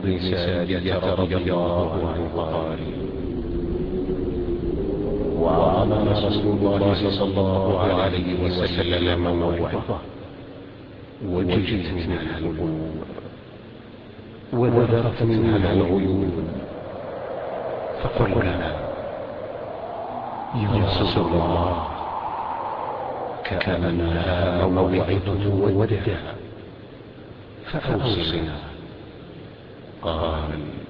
بن سارية رضي الله عنه قال: وعظنا رسول الله صلى الله عليه وسلم موعظة وجلت منها القلوب وذرت منها العيون، فقلنا: يا رسول الله، كأنها موعظة ودع، فأوصنا. قال: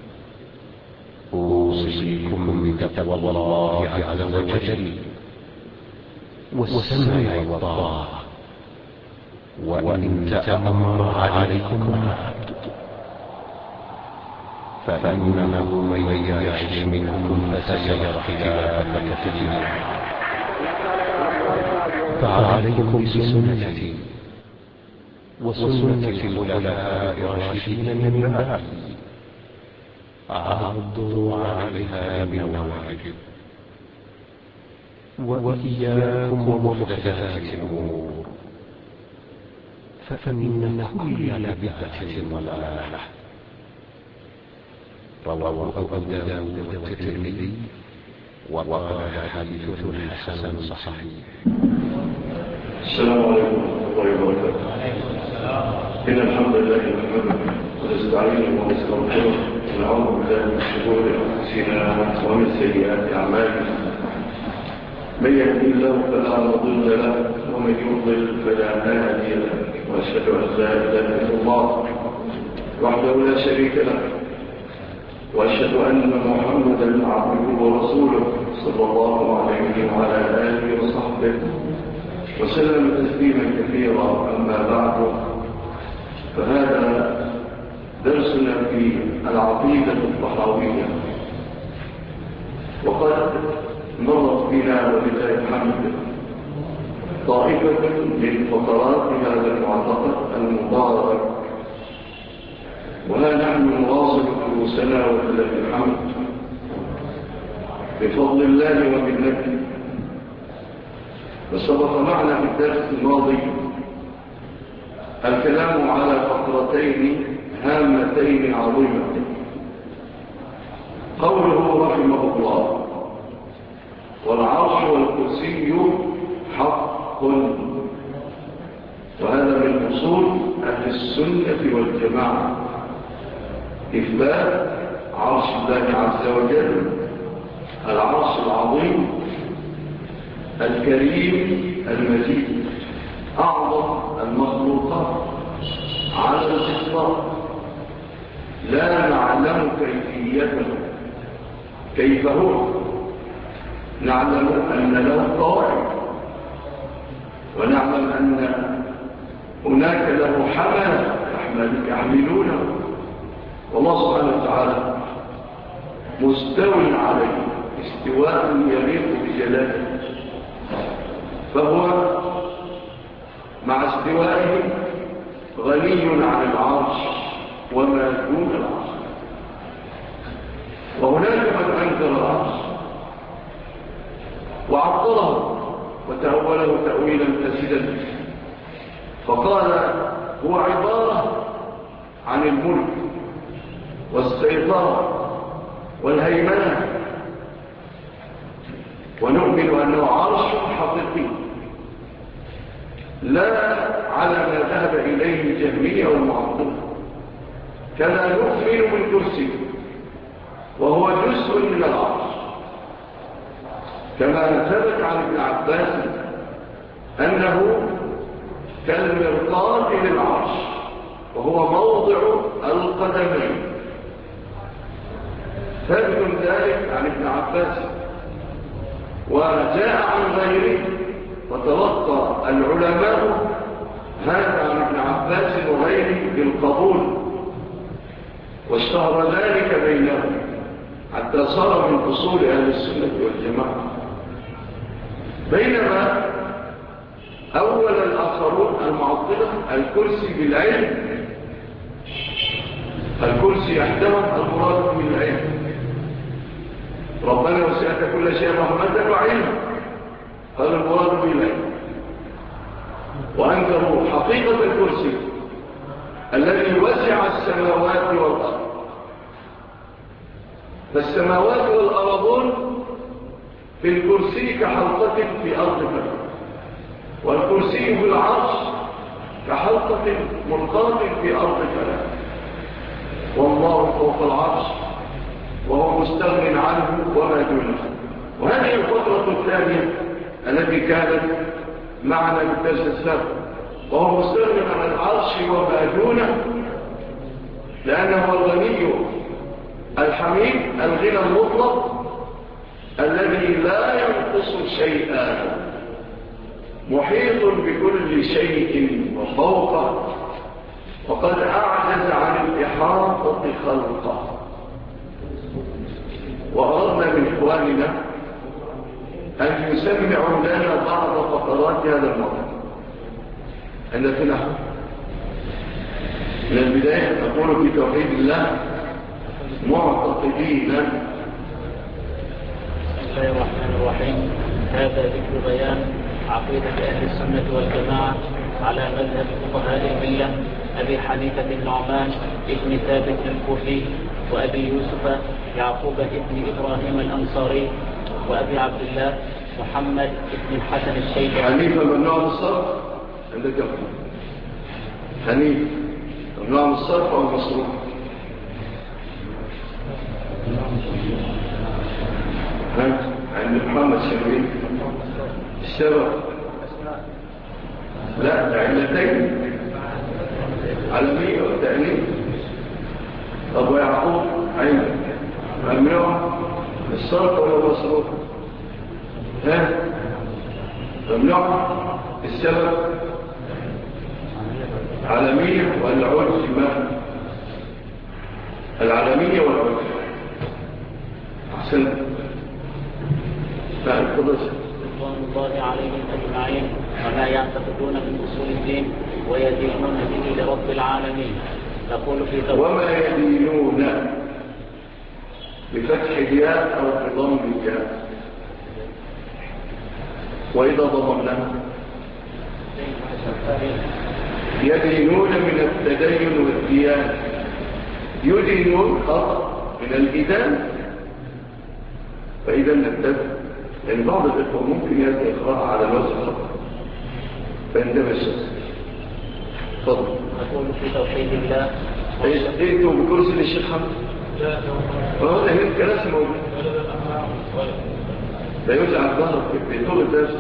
أوصيكم بتقوى الله عز وجل والسمع والطاعة، وإن تأمر عليكم عبد، فإنه من يعش منكم فسيرى اختلافا كثيرا، فعليكم بسنتي وسنة الخلفاء الراشدين من بعدي، عضوا عليها بالنواجذ، وإياكم ومحدثات الأمور، فإن كل بدعة ضلالة. رواه أبو داود والترمذي وقال حديث حسن صحيح. السلام عليكم ورحمة الله وبركاته. إن الحمد لله نحمده ونستعينه ونستغفره ونعوذ بالله من شرور أنفسنا ومن سيئات أعمالنا. من يهده الله فلا مضل له ومن يضلل فلا هادي له، وأشهد أن لا إله إلا الله وحده لا شريك له، وأشهد أن محمدا عبده ورسوله صلى الله عليه وعلى آله وصحبه وسلم تسليما كثيرا. أما بعد، فهذا درسنا في العقيدة الطحاوية، وقد مرت بنا ولله الحمد طائفة من فقرات هذا المعتقد المبارك، وها نحن نواصل دروسنا ولله الحمد بفضل الله ومنته. وسبق معنا في الدرس الماضي الكلام على فقرتين هامتين عظيمتين. قوله رحمه الله: والعرش والكرسي حق، وهذا من أصول أهل السنة والجماعة، إثبات عرش الله عز وجل، العرش العظيم الكريم المجيد، أعظم المخلوقات على الإطلاق، لا نعلم كيفيته كيف هو. نعلم أن له قواعد، ونعلم أن هناك له حمل يحملونه، والله سبحانه وتعالى مستو عليه استواء يليق بجلاله، فهو مع استوائه غني عن العرش وما دون العرش. وهناك من أنكر العرش وعطله وتأوله تأويلا فاسدا، فقال هو عبارة عن الملك والسيطرة والهيمنة، ونؤمن أنه عرش حقيقي لا على ما ذهب إليه الجهمية والمعطلة. كما نؤمن بالكرسي وهو جزء من العرش، كما ثبت عن ابن عباس أنه كالمرقاة للعرش وهو موضع القدمين، ثبت ذلك عن ابن عباس. وجاء عن غيره وتلقى العلماء هذا عن ابن عباس وغيره بالقبول، واشتهر ذلك بينهم حتى صار من أصول أهل السنة والجماعة. بينما أول الآخرون المعطلة الكرسي بالعلم، الكرسي يحتوى المراد بالعلم، ربنا وسعت كل شيء رحمة وعلما، قال المراد بالعلم. وأنكروا حقيقة الكرسي الذي وسع السماوات والأرض فالسماوات والأرضون في الكرسي كحلقة في أرض فلك، والكرسي في العرش كحلقة ملقاة في أرض فلك، والله فوق العرش وهو مستغن عنه وما دونه. وهذه الفقرة الثانية التي كانت معنا في الدرس السابق، وهو مستغن عن العرش وما دونه، لأنه الغني الحميد الغنى المطلق الذي لا ينقص شيئا، محيط بكل شيء وفوقه، وقد أعجز عن الإحاطة خلقه. وأردنا من إخواننا أن يسمعوا لنا بعض فقرات هذا الموضوع. عندنا من البداية نقول في توحيد الله معتقدين. بسم الله الرحمن الرحيم. هذا ذكر بيان عقيدة أهل السنة والجماعة على مذهب فقهاء الملة أبي حنيفة النعمان ابن ثابت الكوفي، وأبي يوسف يعقوب ابن إبراهيم الأنصاري، وأبي عبد الله محمد ابن الحسن الشيباني. حنيفة ممنوع من الصرف عندك حنيفة ممنوع من الصرف أو المصروف؟ عند محمد شميل السبب لا علتين علمية والتأليف. أبو يعقوب عين ممنوع الصرف ولا المصروف؟ ممنوع السبب علمية ولا عجمة؟ العالمية والعجمة. أحسن. رضوان الله عليهم أجمعين وما يعتقدون من أصول الدين ويدينون به لرب العالمين. نقول في وما يدينون بفتح الياء أو بضم الياء، وإذا ضممناها يدينون من التدين والديان. يدينون خطأ من الإدان، فإذا نبدأ لأن بعض الإخوة ممكن يأتي إقراء على الوزن خطأ فإنما الشخص. تفضل. نقول في توحيد الله ايتوا بكرسي للشيخ حمد؟ لا هي الكراسي موجودة، لا يوزع الظهر في طول الدرس.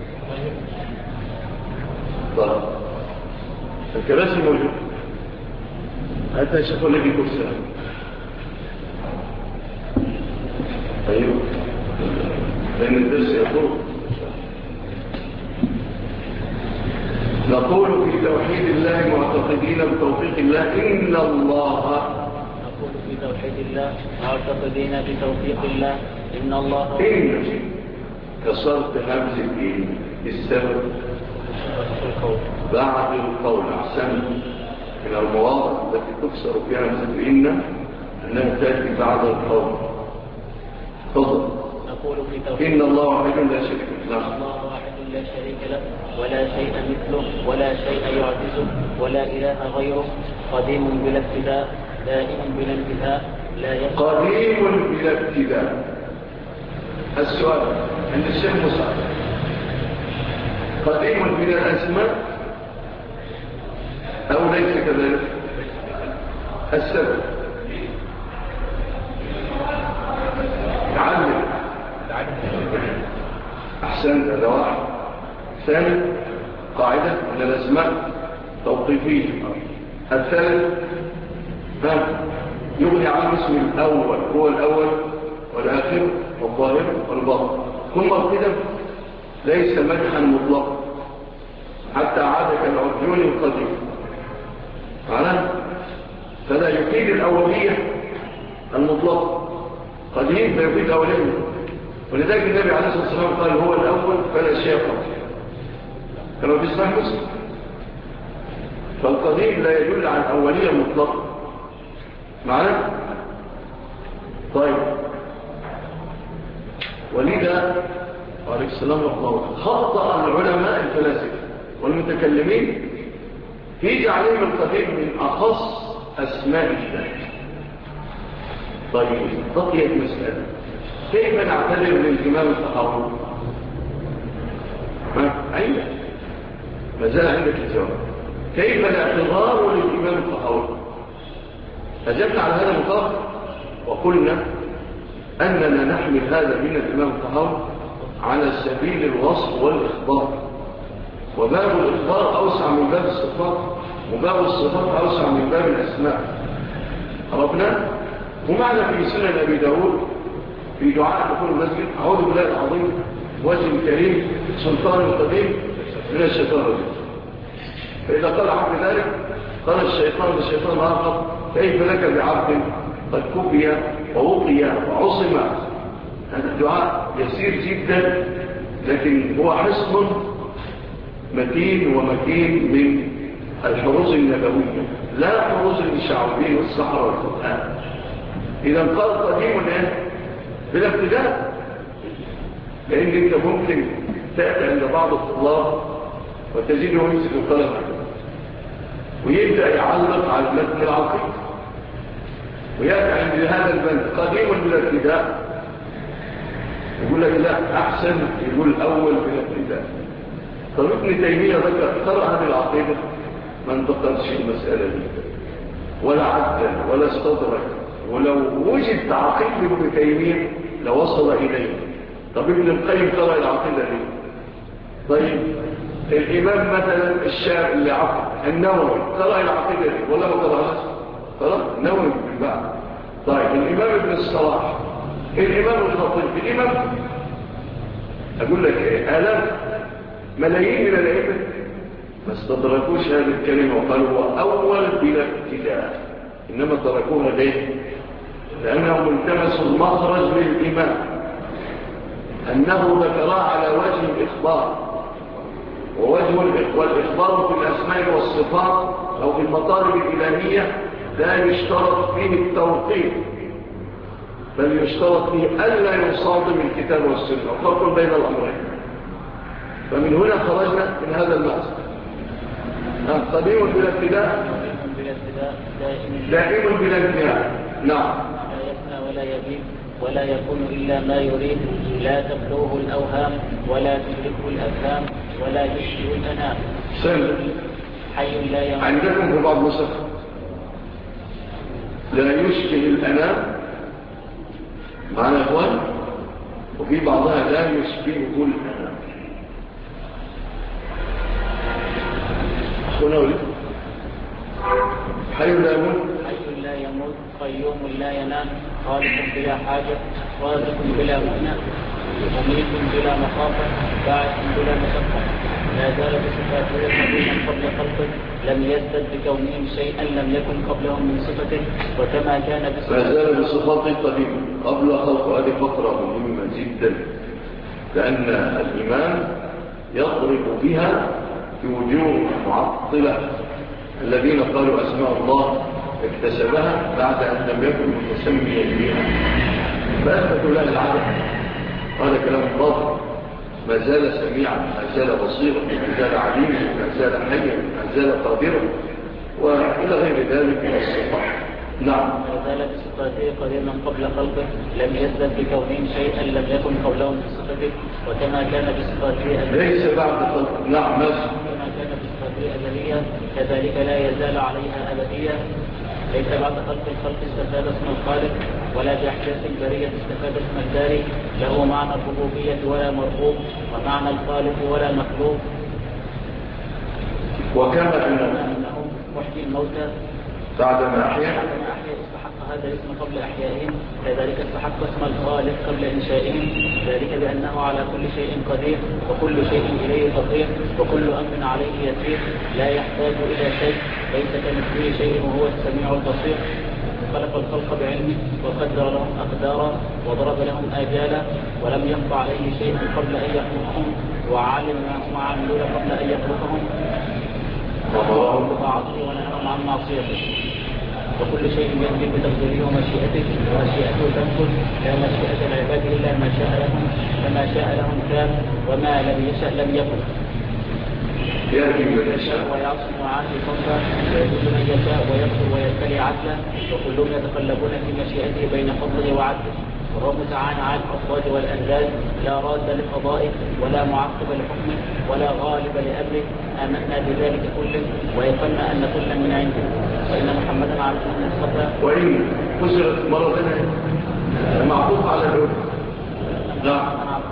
طيب الكراسي موجودة، حتى يشوفوا لي كرسي. أيوه لأن الدرس يطول. نقول في توحيد الله معتقدين بتوفيق الله إن الله. نقول في توحيد الله معتقدين بتوفيق الله إن الله. إن كسرت همز الدين السبب بعد القول. أحسن من المواضع التي تكسر فيها همزة إن أنها تأتي بعد القول. تفضل. نقول في توحيد إن الله واحد لا شريك له. الله واحد لا شريك له ولا شيء مثله ولا شيء يعجزه ولا إله غيره، قديم بلا ابتداء دائم بلا انتهاء لا يقع. قديم بلا ابتداء. السؤال عند الشيخ مسعد، قديم بلا الأسماء أو ليس كذلك؟ السبب تعلم. أحسن. هذا واحد. ثاني قاعدة من الأسماء توقيفية. الثالث يغني عن اسم الأول، هو الأول والآخر والظاهر والباطن. ثم القدم ليس مدحا مطلقا حتى عاد كالعرجون القديم معنا، فلا يفيد الأولية المطلقة. قديم لا يفيد الأولية، ولذلك النبي عليه الصلاة والسلام قال هو الأول فلا شيء قبله، كما في صحيح مسلم. فالقديم لا يدل عن أولية مطلقة معنا. طيب ولذا عليه السلام الله خطأ العلماء الفلاسفة والمتكلمين في جعلهم القديم من أخص أسماء الله، طيب بقيت مسألة، كيف نعتذر للإمام الطحاوي؟ أين؟ ما زال عندك الجواب. كيف الاعتذار للإمام الطحاوي؟ أجبنا على هذا المطاف وقلنا أننا نحمل هذا من الإمام الطحاوي على سبيل الوصف والإخبار، وباب الإخبار أوسع من باب الصفات، وباب الصفات أوسع من باب الأسماء. عرفنا؟ ومعنى في سنن أبي داود في دعاء دخول المسجد: أعوذ بالله العظيم وجه الكريم سلطان القديم من الشيطان الرجيم. فإذا قال عبد ذلك قال الشيطان آخر: كيف لك بعبد قد كفي ووقي وعصم. هذا الدعاء يسير جدا، لكن هو حصن متين ومكين من الحروز النبوية، لا حروز الشعوبين والسحر والقرآن. إذا قال قديم بلا ابتداء، لأن أنت ممكن تأتي عند بعض الطلاب وتجده يمسك القلم ويبدأ يعلق على المتن العقيد، ويأتي عند هذا البند قديم بلا ابتداء، يقول لك لا أحسن يقول الأول بلا ابتداء. طب ابن تيمية ذكر هذه العقيدة ما انتقلش المسألة دي ولا عدل ولا استدرك، ولو وجد تعقيد لابن تيمية لوصل إليه. طب ابن القيم قرأ العقيدة دي. طيب الإمام مثلا الشافعي اللي عقد النووي قرأ العقيدة دي ولا ما قرأهاش؟ قرأ النووي بالبعض. طيب الإمام ابن الصلاح، الإمام الخطيب، الإمام أقول لك آلاف ملايين من الأئمة ما استدركوش هذه الكلمة وقالوا هو أول بلا ابتداء، إنما تركوها ليه؟ لأنهم التمسوا المخرج للإمام، أنه ذكرها على وجه الإخبار، والإخبار في الأسماء والصفات أو في المطالب الإلهية لا يشترط فيه التوقيت، بل يشترط فيه ألا يصادم الكتاب والسنة، وفرق بين الأمرين. فمن هنا خرجنا من هذا المأسك. قديم بلا ابتداء دائم بلا انتهاء. نعم. لا يفنى ولا يبيد ولا يكون إلا ما يريد، لا تبلغه الأوهام ولا تدركه الأفهام ولا يشبه الأنام. حي لا يموت. عندكم في بعض نسخ لا يشبه الأنام معنا إخوان، وفي بعضها لا يشبهه الأنام. أخونا ولي حي لا يموت، حي لا يموت، قيوم لا ينام، خالق بلا حاجة، رازق بلا مؤنة، مميت بلا مخافة، باعث بلا مشقة. لا زال بصفاته قديما قبل خلقه، لم يزدد بكونهم شيئا لم يكن قبلهم من صفته، وكما كان بصفاته. لا زال بصفاته قديما قبل خلقه. هذه فقرة مهمة جدا، لأن الإمام يضرب بها في وجوه المعطلة الذين قالوا أسماء الله اكتسبها بعد أن لم يكن متسميا بها، فأثبتوا له العدد. هذا كلام الله، ما زال سميعا، ما زال بصيرا، ما زال عليما، ما زال حيا، ما زال قادرا، وإلى غير ذلك من الصفات. نعم. ما زال بصفاته قديما قبل خلقه، لم يزدد بكونهم شيئا لم يكن قبلهم من صفته، وكما كان بصفاته ليس بعد خلقه. نعم. كما كان بصفاته أزلية كذلك لا يزال عليها أبدية. ليس بعد خلق الخلق استفاد اسم الخالق، ولا بأحداث البرية استفاد اسم الباري. له معنى الربوبية ولا مربوب، ومعنى الخالق ولا مخلوق. وكما أنه محيي الموتى بعدما أحيا استحق هذا الاسم قبل إحيائهم، كذلك استحق اسم الخالق قبل إنشائهم، ذلك بأنه على كل شيء قدير، وكل شيء إليه فقير، وكل أمر عليه يسير، لا يحتاج إلى شيء، ليس كمثله شيء وهو السميع البصير. خلق الخلق بعلمه وقدر لهم أقدارا وضرب لهم آجالا، ولم يخف عليه شيء قبل أن يخلقهم، وعلم ما هم عملون قبل أن يخلقهم، وأمرهم بطاعته ونهاهم عن معصيته. وكل شيء يجري بتقديره ومشيئته، ومشيئته تنفذ، لا مشيئة العباد إلا ما شاء لهم، فما شاء لهم كان، وما لم يشأ لم يكن. يهدي من يشاء ويعصم عنه فضلا ويذل من يشاء ويغفر ويبتلي عدلا وكلهم يتقلبون في مشيئته بين فضله وعدله. والرب تعالى عن الأفراد والأنداد لا راد لقضائه ولا معقب لحكمه ولا غالب لأمره. آمنا بذلك كله ويقلنا أن كلا من عنده وإن محمدا عبده المصطفى. وإن كسرت مرة ثانية معطوف على الأولى. نعم.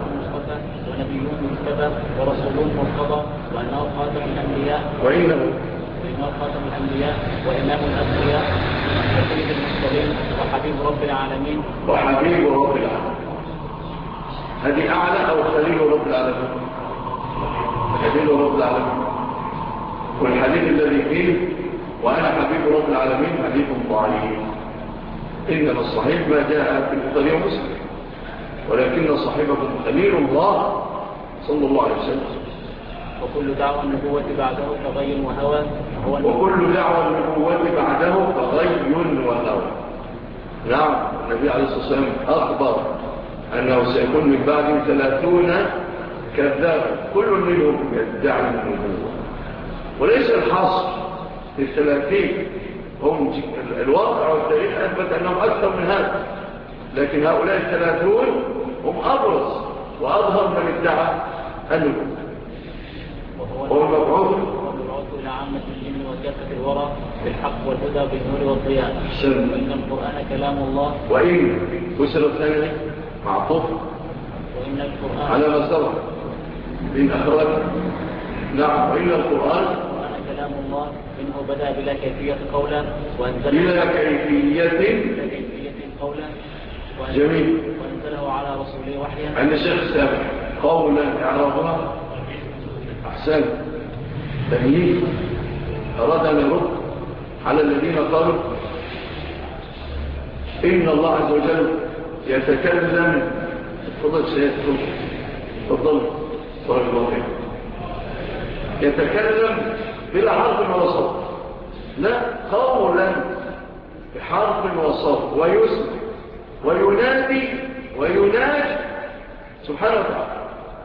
ونبي مجتبى ورسول مرتضى وأنه خاتم الأنبياء وإنه خاتم الأنبياء وإمام الأنبياء وسيد المرسلين وحبيب رب العالمين. وحبيب رب العالمين هذه أعلى أو خليل رب العالمين؟ خليل رب العالمين. والحديث الذي فيه وأنا حبيب رب العالمين حديث ضعيف. إنما الصحيح ما جاء في البخاري ومسلم، ولكن صاحبكم خليل الله صلى الله عليه وسلم. وكل دعوة النبوة بعده فغي وهوى. وكل دعوة النبوة بعده فغي وهوى. نعم. النبي عليه الصلاة والسلام أخبر أنه سيكون من بعده 30 كذابا كل منهم يدعي النبوة، وليس الحصر في 30. هم الواقع والتاريخ أثبت أنهم أكثر من هذا، لكن هؤلاء 30 هم أبرز وأظهر من ادعى النبوة. وهو المبعوث إلى عامة الجن وكافة الورى بالحق والهدى بالنور والضياء. وإن القرآن كلام الله. وإن كسر الثاني معطوف وإن القرآن على ما سبق من أخراج. نعم. وإن القرآن كلام الله منه بدأ بلا كيفية قولا بلا كيفية قولا جميل. وأنزله على رسوله وحيا. عند الشيخ السابق قولا إعرابها أحسن تمييز. أراد أن يرد على الذين قالوا إن الله عز وجل يتكلم. تفضل سيد تفضل بارك الله فيك. يتكلم بلا حرف ولا صوت، لا، قولا بحرف وصوت ويسمع وينادي ويناجي سبحانه وتعالى.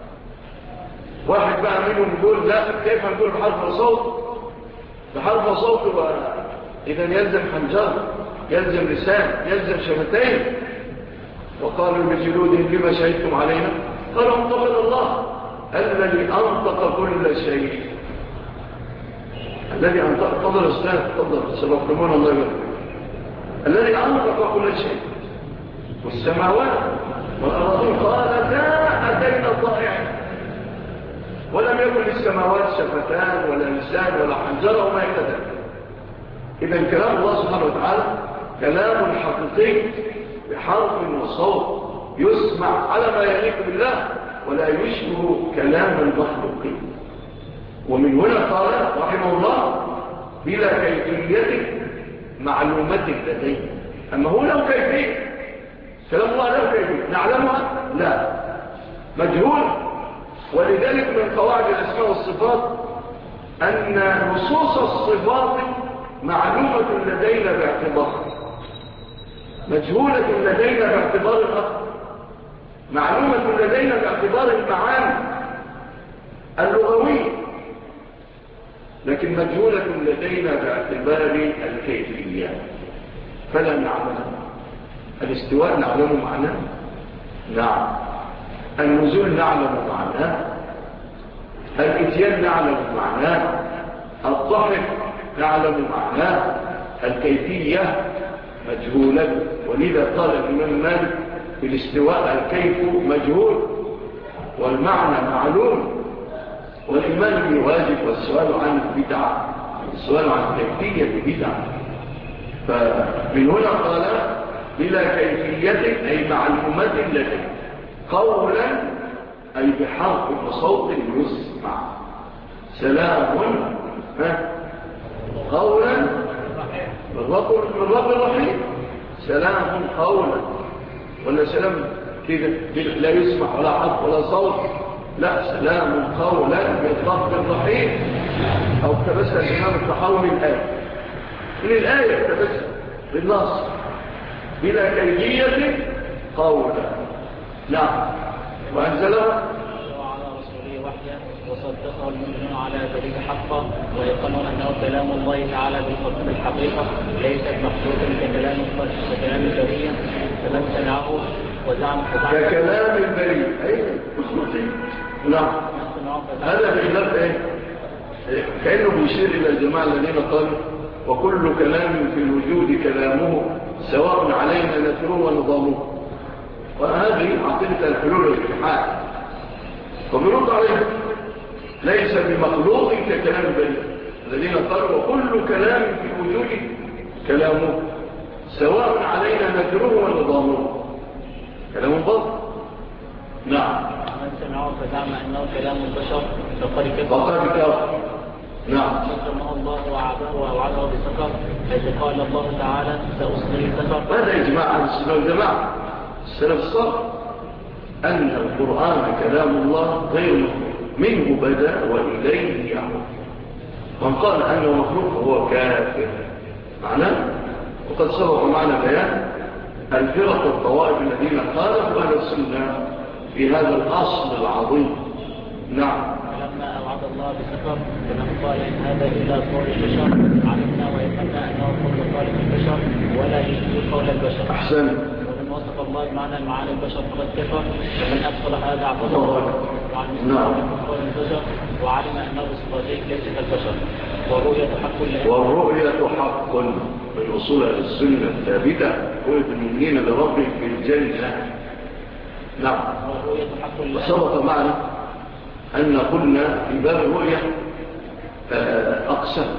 واحد بقى منهم يقول لا، كيف نقول بحرف وصوت؟ بحرف وصوت إذا يلزم حنجر، يلزم لسان، يلزم شفتين. وقالوا لجلودهم لما شهدتم علينا؟ قالوا انطق الله الذي أنطق كل شيء. الذي أنطق، تفضل أستاذ تفضل سبقتمون الله يبارك. الذي أنطق كل شيء والسماوات والأرضين قالتا أتينا طائعين. ولم يكن للسماوات شفتان ولا لسان ولا حنجرة وما إلى ذلك. إذا كلام الله سبحانه وتعالى كلام حقيقي بحرف وصوت يسمع على ما يليق بالله ولا يشبه كلام المخلوقين. ومن هنا قال رحمه الله بلا كيفية معلومة لديه. أما هو له كيفية، كلام الله له كيفية نعلمها؟ لا، مجهول. ولذلك من قواعد الأسماء والصفات أن نصوص الصفات معلومة لدينا باعتبار، مجهولة لدينا باعتبار الأخر، معلومة لدينا باعتبار المعاني اللغوية، لكن مجهولة لدينا باعتبار الكيفية فلا نعلمها. الاستواء نعلم معناه، نعم. النزول نعلم معناه، الاتيان نعلم معناه، الضحك نعلم معناه، الكيفية مجهولة. ولذا قال الإمام مالك في الاستواء الكيف مجهول والمعنى معلوم، والإيمان به واجب والسؤال عن البدعة، السؤال عن كيفية بدعة. فمن هنا قال بلا كيفية أي معلومات لديه، قولا أي بحرف وصوت يسمع. سلام قولا من رب الرحيم. سلام قولا، ولا سلام كده لا يسمع ولا حرف ولا صوت، لا، سلام قولا من رب الرحيم. أو اقتبسها الإمام الطحاوي من الآية اقتبسها بالنص بلا كيفية قولا. نعم. وأنزلها على رسوله وحيا وصدقه المؤمنون على ذلك حقا ويقنوا أنه كلام الله تعالى بالحقيقة ليس مخلوق ككلام البرية فمن سمعه وزعم ككلام البرية أي نعم. هذا بخلاف إيه؟ كأنه بيشير إلى الجماعة الذين قالوا وكل كلام في الوجود كلامه سواء علينا نثره ونظامه، وهذه عقيدة الحلول والاتحاد. وبيرد عليه ليس بمخلوق ككلام البرية الذين قالوا وكل كلام في الوجود كلامه سواء علينا نثره ونظامه، كلام باطل. نعم. من سمعه فزعم أنه كلام البشر فقد كفر. نعم. سمعه الله ووعده بسكر حيث قال الله تعالى سأصلي سكر. هذا إجماع عن السنة والجماعة السلف الصالح أن القرآن كلام الله غير مخلوق، منه بدأ وإليه يعود. من قال أنه مخلوق هو كافر معناه. وقد سبق معنا بيان الفرق والطوائف الذين خالفوا أهل السنة في هذا الأصل العظيم. نعم. لما أوعد الله بسفر فمن قال إن هذا إلا قول البشر علمنا ويقلنا أنه قول خالق البشر ولا يشبه قول البشر. أحسن. ومن وصف الله بمعنى معاني البشر فقد كفر ومن أدخل هذا اعتبر وعن قول البشر وعلم أنه صفاته ليس كالبشر. والرؤية حق من أصول السنة الثابتة رؤية المؤمنين لربهم في الجنة. نعم. وسبق معنا أن قلنا في باب الرؤية أقسام،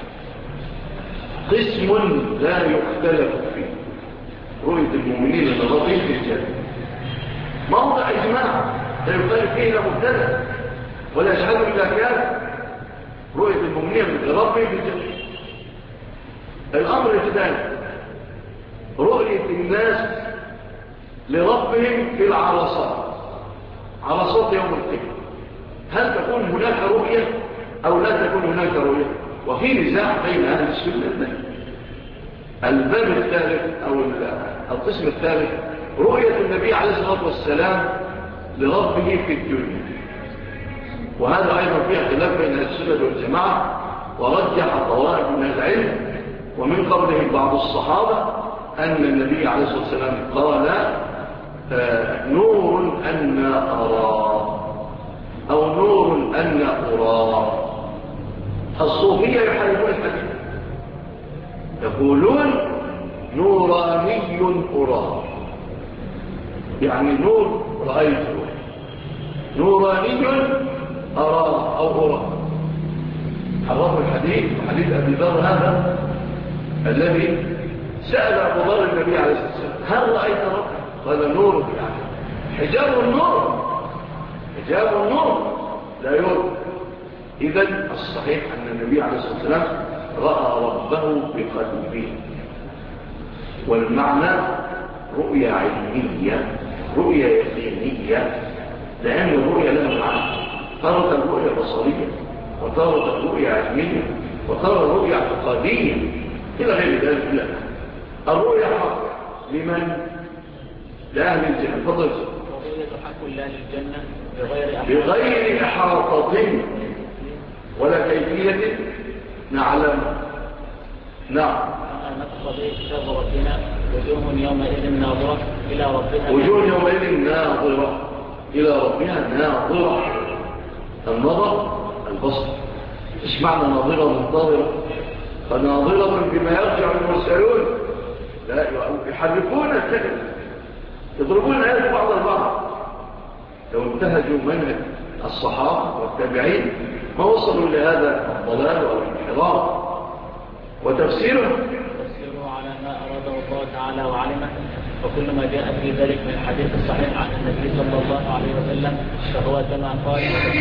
قسم لا يختلف فيه رؤية المؤمنين لربهم في الجنة، موضع إجماع لا يختلف فيه لا مبتدأ ولا يشهد إلا كان رؤية المؤمنين لربهم في الجنة. الأمر الثاني رؤية الناس لربهم في العرصات، عرصات يوم القيامة، هل تكون هناك رؤية أو لا تكون هناك رؤية؟ وفي نزاع بين أهل السنة. الباب الثالث أو القسم الثالث رؤية النبي عليه الصلاة والسلام لربه في الدنيا، وهذا أيضا فيه خلاف بين أهل السنة والجماعة، ورجح طوائف من العلم ومن قبلهم بعض الصحابة أن النبي عليه الصلاة والسلام قال نور أن أرى أو نور أن أرى. الصوفية يحاربون الحديث يقولون نوراني أرى، يعني نور رأيته، نوراني أرى أو أرى. حرفوا الحديث حديث أبي ذر هذا الذي سأل أبو ذر النبي عليه الصلاة والسلام هل رأيت ربك؟ قال نور، يعني حجاب النور، حجاب النور لا يرى. إذن الصحيح أن النبي عليه الصلاة والسلام رأى ربه بقلبه، والمعنى رؤية علمية، رؤية يقينية، لأن الرؤية لها معنى، تارة الرؤية بصرية وتارة الرؤية علمية وتارة الرؤية اعتقادية إلى غير ذلك. لا، الرؤية حق لمن؟ لأهل الجنة. فضل الرؤية حق لأهل الجنة بغير إحاطة ولا كيفية نعلم. نعم. نقضي كتاب ربنا وجوه يومئذ ناظرة إلى ربها، وجوه يومئذ ناظرة إلى ربها ناظرة. النظر البصر. إيش معنى ناظرة منتظرة؟ فناظرة بما يرجع المرسلون، لا يحرفون الكلمة، يضربون الآيات بعض البعض. لو انتهجوا منهج الصحابة والتابعين ما وصلوا إلى هذا الضلال والانحراف. وتفسيره على ما أراده الله تعالى وعلمه، وكل ما جاء في ذلك من الحديث الصحيح عن النبي صلى الله عليه وسلم فهو كما قال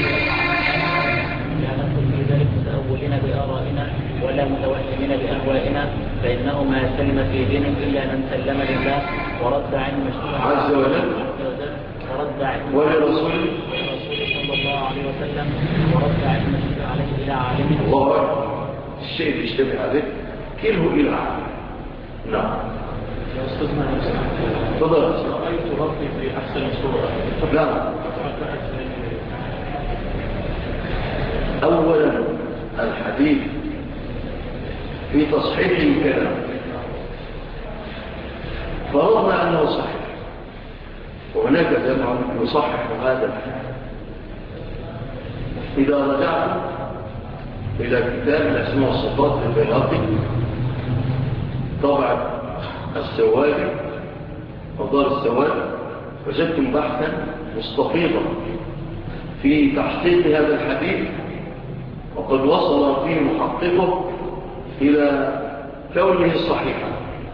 لا ندخل في ذلك متأولين بآرائنا ولا متوهمين بأهوائنا، فإنه ما سلم في دين إلا من سلم لله ورد علم عز وجل ورد علم ولرسوله صلى الله عليه وسلم ورد علم عليه إلى عالمه. الله أكبر. الشيء اللي يشتبه عليه كله إلى عالم. نعم. يا أستاذنا تفضل. رأيت ربي في أحسن صورة. نعم. أولا الحديث في تصحيح الكلام فرضنا أنه صحيح، وهناك جمع يصحح هذا الحديث. إذا رجعت إلى كتاب الأسماء والصفات للبيهقي طبع السوادي أو السوادي، وجدتم بحثا مستفيضا في تحقيق هذا الحديث، وقد وصل فيه محققه إلى كونه صحيحا.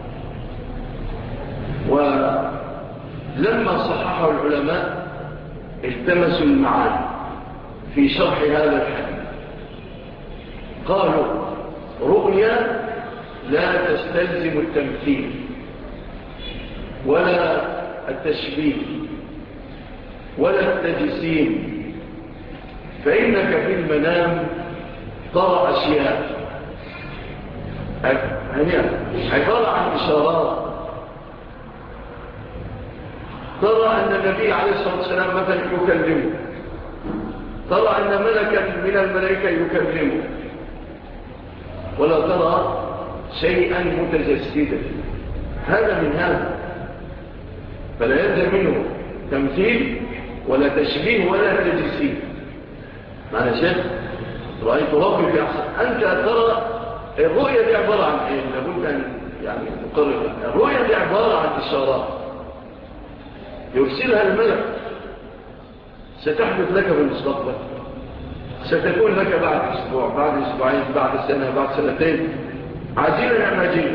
ولما صححه العلماء التمسوا المعاني في شرح هذا الحديث، قالوا رؤيا لا تستلزم التمثيل ولا التشبيه ولا التجسيم، فإنك في المنام ترى أشياء عبارة عن إشارات. ترى أن النبي عليه الصلاة والسلام مثلا يكلمه، ترى أن ملكا من الملائكة يكلمه، ولا ترى شيئا متجسدا. هذا من هذا، فلا يلزم منه تمثيل ولا تشبيه ولا تجسيم. معنى شيخ رأيت ربي في أحسن. أنت ترى الرؤية دي عبارة عن إيه؟ لابد أن يعني نقرر. الرؤية دي عبارة عن إشارات يرسلها الملك ستحدث لك في المستقبل، ستكون لك بعد أسبوع، بعد أسبوعين، بعد سنة، بعد سنتين، عاجلا أم آجلا.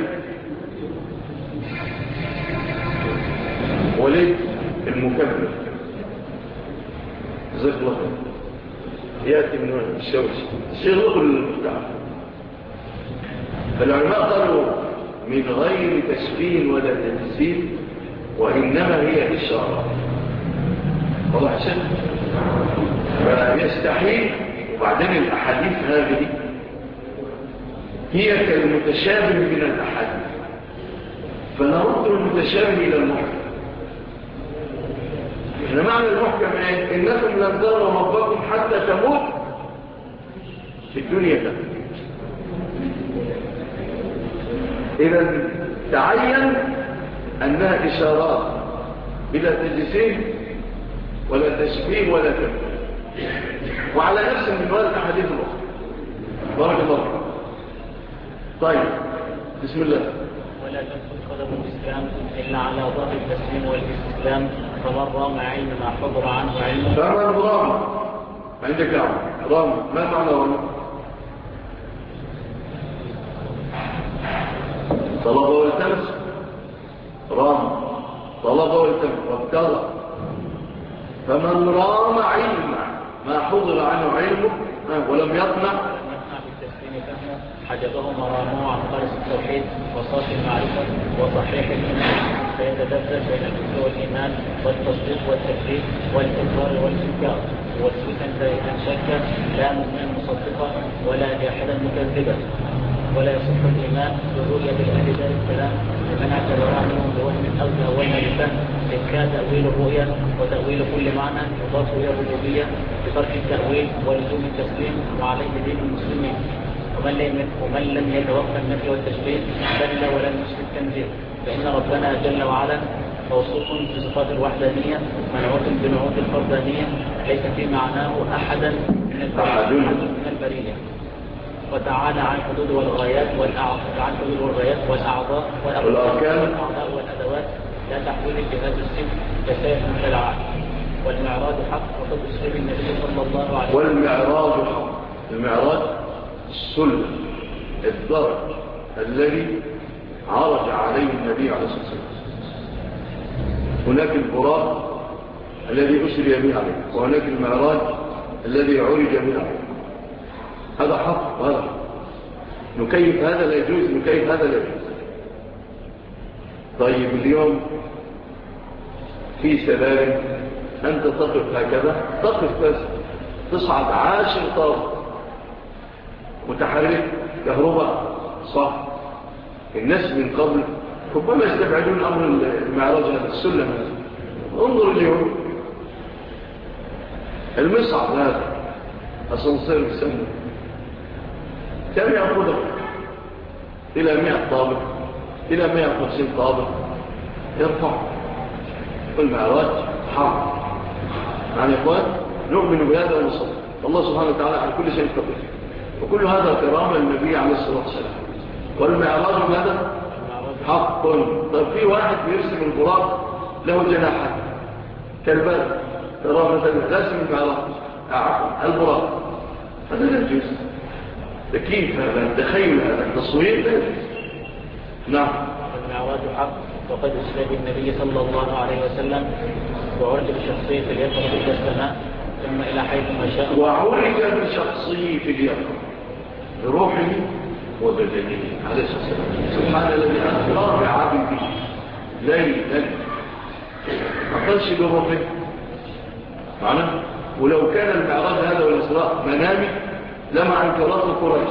وليد المكمل زغلق يأتي من الشوش سيغلق المفتاح. فالعلماء قالوا من غير تشبيه ولا تجسيم، وإنما هي إشارة. واضح شيء؟ فيستحيل. وبعدين الأحاديث هذه هي كالمتشابه من الأحاديث، فنرد المتشابه إلى المحكم. إحنا معنى المحكم إيه؟ إنكم لن تروا ربكم حتى تموت في الدنيا ده. إذا تعين أنها إشارات بلا تجسيم ولا تشبيه ولا تمثيل، وعلى نفس المنوال الأحاديث الأخرى. بارك الله. طيب بسم الله. ولا تدخل قدم الإسلام إلا على ظهر التسليم والاستسلام، فمن رام علم ما حضر عنه علمه. فمن رام عندك رام، ما معنى رام؟ طلب والتمس. رام طلب والتمس وابتغى. فمن رام علم ما حضر عنه علمه ولم يطمع بالتسليم فهمه حجبه مرامه عن خالص التوحيد وصافي المعرفة وصحيح الإيمان، فيتدبر بين الكفر والإيمان والتصديق والتكذيب والإقرار والإنكار، وسوسا فإذا شك لا مؤمنا مصدقا ولا جاحدا مكذبا. ولا يصح الإيمان بالرؤية بالأهل ذلك الكلام لمن اعتبر عنه بوهم أو تأولنا بفهم، إذ كان تأويل الرؤية وتأويل كل معنى يضاف إلى الربوبية بترك التأويل ولزوم التسليم، وعليه دين المسلمين. ومن لم يتوفى النفي والتشبيه بل ولم يشرك تنزيل، فإن ربنا جل وعلا موصوف بصفات الوحدانية منعوت بنعوت الفردانية، ليس في معناه أحدا من البرية. وتعالى عن حدود والغايات والأعضاء والأركان والأدوات لا تحويل جهاز السن كسائر المبتلعات. والمعراج حق، وقد أسلم النبي صلى الله عليه وسلم. والمعراج حق. المعراج السلم، الدرج الذي عرج عليه النبي عليه الصلاة والسلام. هناك البراق الذي أسري به عليه، وهناك المعراج الذي عرج به عليه. هذا حق وهذا حق. نكيف هذا لا يجوز، نكيف هذا لا يجوز. طيب اليوم في سلالم أنت تقف هكذا، تقف بس تصعد 10 طابق متحرك كهرباء صح. الناس من قبل ربما يستبعدون أمر المعراج هذا السلم هذا. انظر اليوم المصعد هذا أسانسير السنة كم يأخذك إلى 100 طابق إلى 150 طابق يرفع والمعراج حرب. يعني إخوان نؤمن بهذا ونصدق الله سبحانه وتعالى عن كل شيء قدير، وكل هذا كرامة النبي عليه الصلاة والسلام. والمعراج هذا حق. طيب في واحد بيرسم البراق له جناحات كالباب، ترى مثلا رسم المعراج البراق، هذا لا يجوز. كيف هذا التخيل هذا التصوير لا يجوز. نعم. المعراج حق، وقد أسرد النبي صلى الله عليه وسلم وعرج بشخصية اليقظة إلى السماء ثم إلى حيث ما شاء. وعرج بشخصية اليقظة بروحه وبدنه عليه الصلاة والسلام. سبحان الذي أسرى بعبده ليلا، ما قالش بروحه معنا. ولو كان المعراج هذا والإسراء منامي لما انكرته قريش،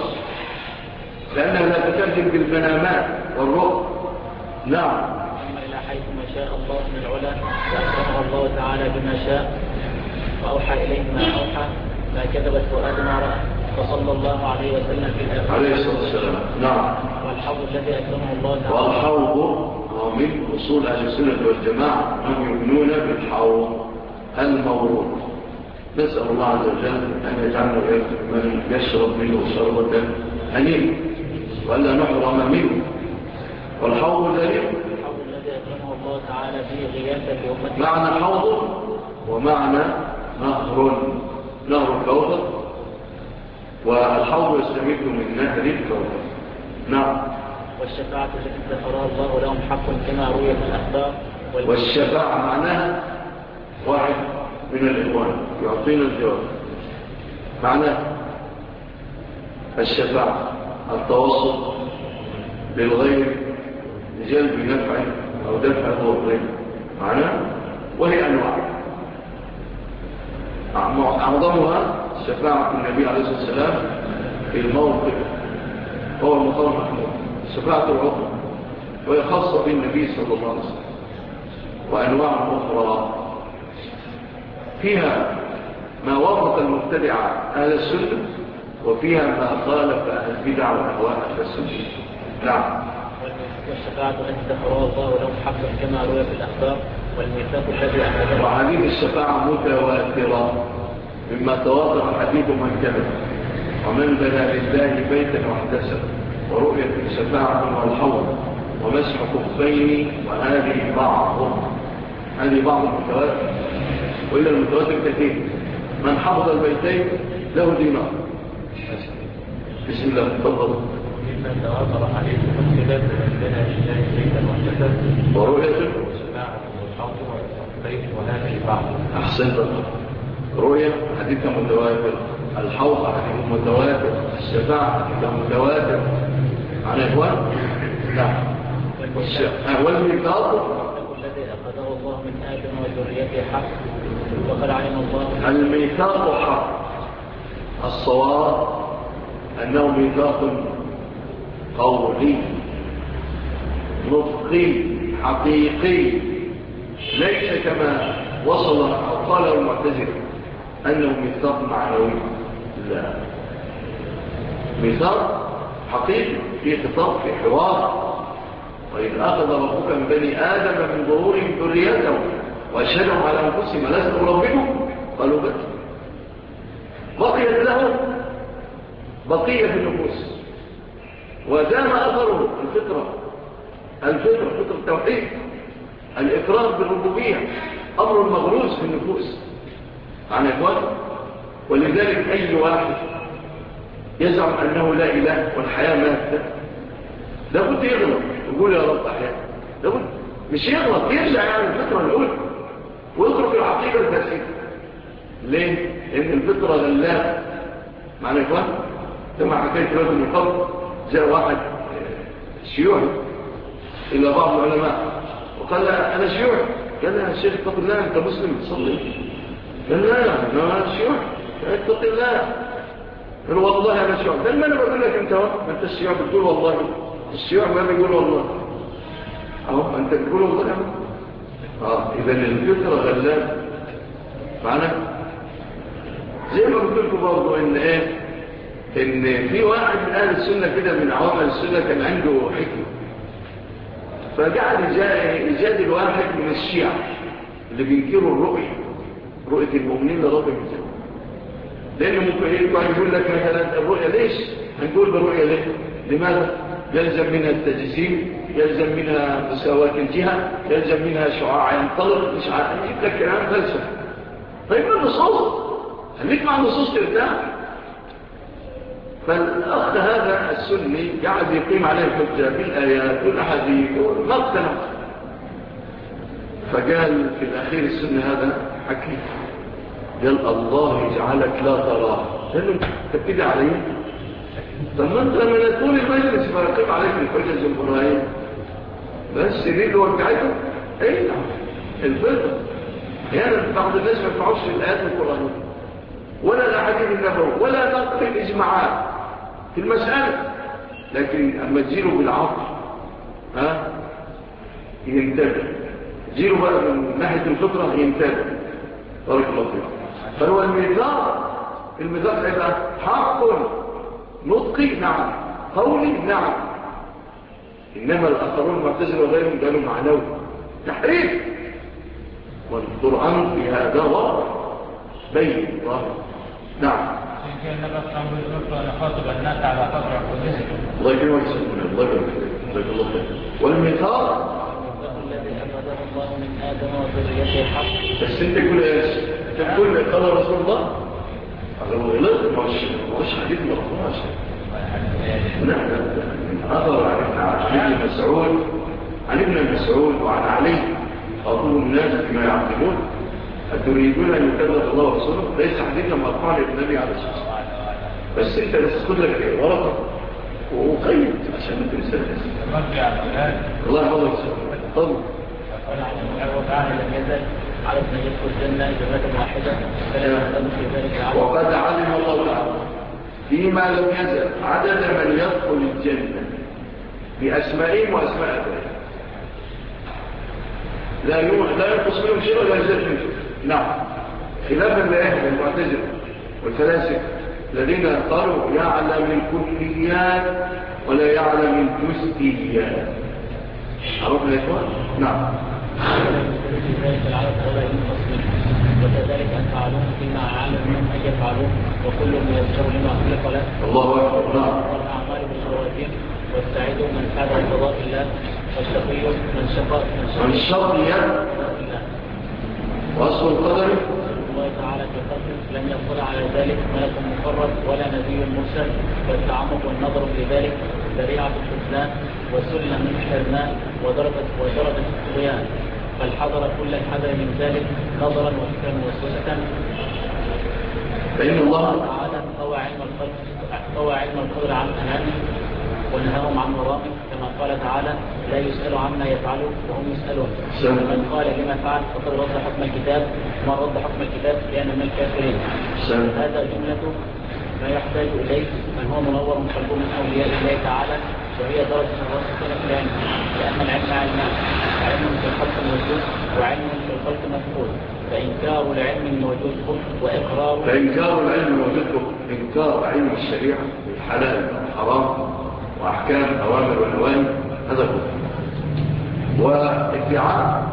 لأنها لا تترجم بالمنامات والرؤى. نعم. ثم إلى حيث ما شاء الله من العلا، فأكرمه الله تعالى بما شاء وأوحى إليه ما أوحى، ما كذب الفؤاد ما رأى، فصلى الله عليه وسلم في الآخرة عليه الصلاة والسلام. نعم. والحوض الذي أكرمه الله تعالى. والحوض من أصول أهل السنة والجماعة هم يؤمنون بالحوض المورود. نسأل الله عز وجل أن يجعلنا ويكتب من يشرب منه شربة هنيئة وألا نحرم منه. والحوض الذي أكرمه الله تعالى فيه غياثا لأمته. معنى حوض ومعنى نهر الكوثر، والحوض يستمد من نهر الكوثر. نعم. والشفاعة التي ذكرها الله لهم حق كما روي في الأخبار. والشفاعة معناها واحد من الإخوان يعطينا الجواب. معناه الشفاعة التوسط للغير لجلب نفع أو دفع ضر معناه، وهي أنواع. أعظمها شفاعة النبي عليه الصلاة والسلام في الموقف، هو المقام محمود، شفاعة العظمى، وهي خاصة بالنبي صلى الله عليه وسلم. وأنواع أخرى فيها ما وافق المبتدع أهل السنة، وفيها ما خالف أهل البدع والأهواء أهل السنة. نعم. والشفاعة التي ذكرها الله لهم حق كما روي في الأخبار. والميثاق الذي أخذه. وحديث الشفاعة متواترة مما تواتر حديث من كذب ومن بنى لله بيتا واحتسب ورؤية الشفاعة والحوض ومسح كفين، وهذه بعض المتواتر. وإلا المتواتر كثير. من حفظ البيتين له دينار. بسم الله تفضل. مما تواتر حديث من كذب ومن بنى لله بيتا واحتسب ورؤية الشفاعة والحوض والبيت، وهذه بعض. أحسنت. رؤية حديث متواتر، الحوض حديث متواتر، الشفاعة حديث متواتر. عن إخوان؟ نعم. والميثاق الذي أخذه الله من آدم وذريته حق، وقد علم الله. الميثاق حق. الصواب أنه ميثاق قولي نطقي حقيقي، ليس كما وصل أو قال المعتزلة أنه ميثاق معنوي. لا، ميثاق حقيقي في خطاب، في حوار. وإذ أخذ ربك من بني آدم من ظهورهم ذريتهم وأشهدهم على أنفسهم ألست بربكم؟ قالوا بلى. بقيت له بقية في النفوس، ودام أثره الفطرة، فطرة التوحيد، الإقرار بالربوبية، أمر مغروس في النفوس عن إخوان. ولذلك أي واحد يزعم أنه لا إله والحياة ماتت لابد يغلط، يقول يا رب أحيانا، لابد مش يغلط، يرجع يعني الفطرة الأولى ويترك العقيدة الفاسدة. ليه؟ لأن الفطرة غلابة معنى إخوان. كما حكيت لكم من قبل، جاء واحد شيوعي إلى بعض العلماء وقال أنا شيوعي. قال له يا شيخ اتق الله، أنت مسلم تصلي. قال لا أنا شيوعي. اتق الله. قال والله أنا شيوعي. قال ما أنا بقول لك أنت ما أنت الشيوعي بتقول والله، الشيوعي ما بيقول والله أهو أنت بتقول والله. إذا الفطرة غلاب معنا. زي ما قلت لكم برضه ان في واحد من اهل السنه كده من عوام السنه كان عنده حكمه، فقعد يجادل واحد من الشيعة اللي بينكروا رؤيه المؤمنين لرب الجنه. لانه ممكن واحد يقول لك مثلا الرؤيه ليش هنقول بالرؤيه ليه؟ لماذا؟ يلزم منها التجسيم، يلزم منها مساواة الجهة، يلزم منها شعاع ينطلق، مش عارف يجيب لك كلام فلسفه. طيب النصوص خليك مع النصوص ترتاح. فالأخ هذا السني قاعد يقيم عليه الحجة بالآيات والأحاديث وما اقتنع. فقال في الأخير السني هذا حكي، قال الله يجعلك لا تراه. قال له تبتدي عليه؟ طب ما انت لما تكون المجلس فيقيم عليك الحجج والبراهين بس دي اللي وقعته ايه الفطر. يعني بعض الناس ما ينفعوش الآيات القرآنية ولا الأحاديث النبوي ولا نقل الإجماعات في المسألة، لكن أما تجيله بالعقل ينتبه، تجيله بقى من ناحية الفطرة ينتبه. بارك الله فيك. فهو الميثاق هيبقى حق نطقي نعم، قولي نعم، إنما الآخرون المعتزلة وغيرهم قالوا معنوي تحريف. والقرآن في هذا واضح بين واضح. نعم. كان النبي صلى الله عليه وسلم أن يخاطب الناس على قدر عقولهم. الله يكرمك سيدنا، الله يكرمك، جزاك الله خير. والميثاق الذي أخذه الله من آدم وذريته حق. بس أنت تقول إيش؟ تقول قال رسول الله؟ هذا هو غلط، مش حديث مرفوع. نعم. أثر عن ابن مسعود وعن علي أقول الناس بما يعقلون أتريدون أن يكذب الله ورسوله؟ ليس حديثا مرفوعا للنبي عليه الصلاة والسلام. بس أنت بس خد لك ورقة وقيد عشان ما تنساش. الله يحفظك. طب وقال لم يزل على ابن يدخل الجنة جنة واحدة فلا يهتم في ذلك العدد. وقد علم الله تعالى فيما لم يزل عدد من يدخل الجنة بأسمائهم وأسماء أبائهم، لا ينقص منهم شيء ولا يزيد منهم شيء. نعم. خلافا لأهل المعتزلة والفلاسفة الذين قالوا يعلم الكليات ولا يعلم الجزئيات. عرفنا يا إخوان؟ نعم. وكذلك أفعلون فيما عالم منهم أن يفعلون وكل ميسر لما خلق له. الله أكبر. نعم. والأعمال بالخواتيم والسعيد من سعد بقضاء الله والشقي من شقي الله. وأصل القدر الله تعالى في قدره لم يطلع على ذلك ملك مقرب ولا نبي مرسل، والتعمق والنظر في ذلك ذريعة الحسنان وسلم من الحرمان ودرجة الطغيان، فالحذر كل الحذر من ذلك نظرا وفكرا وسوسة. فإن الله تعالى طوى علم القدر عن أمامه ونهاهم عن ورائه، كما قال تعالى لا يسأل عما يفعلون وهم يسألون. من قال لما فعل فقد رد حكم الكتاب، ومن رد حكم الكتاب كان من الكافرين. هذا جملة ما يحتاج إليه من هو منور قلبه من أولياء الله تعالى، وهي درجة الراسخين في العلم، لأن العلم علمان، علم في الخلق موجود وعلم في الخلق مفقود، فإنكار العلم الموجود كفر، وإقرار فإنكار العلم الموجود كفر. إنكار علم الشريعة الحلال والحرام وأحكام أوامر والنواهي هذا كفر. وادعاء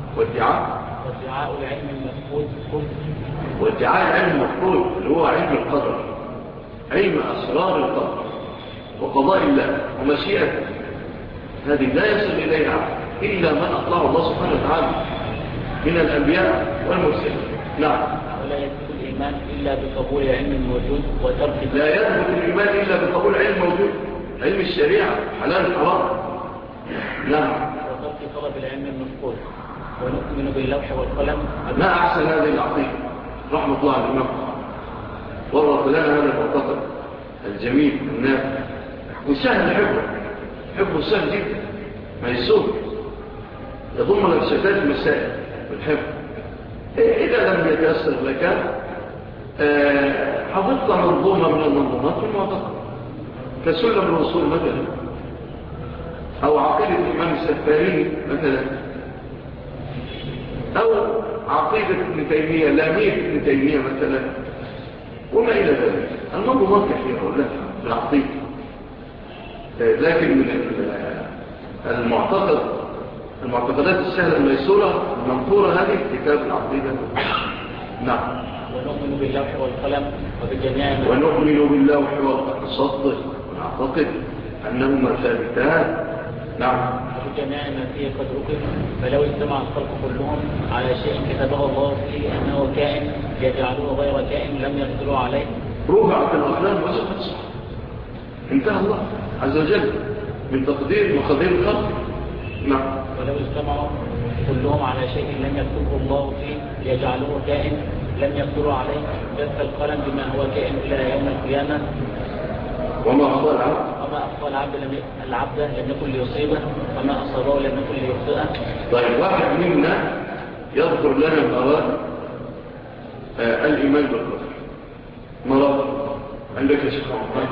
العلم المفقود كفر. وادعاء العلم المفقود اللي هو علم القدر، علم أسرار القدر وقضاء الله ومشيئته، هذه لا يصل إليها إلا من أطلع الله سبحانه وتعالى من الأنبياء والمرسلين. نعم. ولا يثبت الإيمان إلا بقبول علم الموجود وترك لا يثبت الإيمان إلا بقبول علم موجود، علم الشريعة حلال الحرام. نعم. وترك طلب العلم المفقود. ونؤمن باللوح والقلم. ما أحسن هذه العقيدة رحمة الله على الإمام ورط لنا هذا المعتقد الجميل النافع وسهل حفظه سهل جدا، ما يسوق، يضم لك شتات المسائل والحفظ. إذا لم يتيسر لك حفظت منظومة من المنظومات في المعتقد كسلم الوصول مثلا، أو عقيدة الإمام السفاريني مثلا، أو عقيدة ابن تيمية لامية ابن تيمية مثلا، وما إلى ذلك. المنظومات كثيرة ولا في العقيدة، لكن المعتقدات السهلة الميسورة المنطورة هذه كتاب العقيدة. نعم. ونؤمن باللوح والقلم وبجميع ونؤمن باللوح والقلم، نصدق ونعتقد أنهما ثابتان. نعم. وبجميع ما فيه قد ركب، فلو اجتمع الخلق كلهم على شيء كتبه الله فيه أنه كائن يجعله غير كائن لم يقدروا عليه رفعت الأقلام وسقط الصحف. انتهى الله عز وجل من تقدير مقادير الخلق. نعم. ولو اجتمعوا كلهم على شيء لم يكتبه الله فيه يجعله كائن لم يقدروا عليه جف القلم بما هو كائن إلى يوم القيامة. وما أخطأ العبد لم يكن ليصيبه، وما أصابه لم يكن ليخطئه. طيب، واحد منا يذكر لنا مرات الإيمان بالقدر. مرات عندك يا شيخ محمد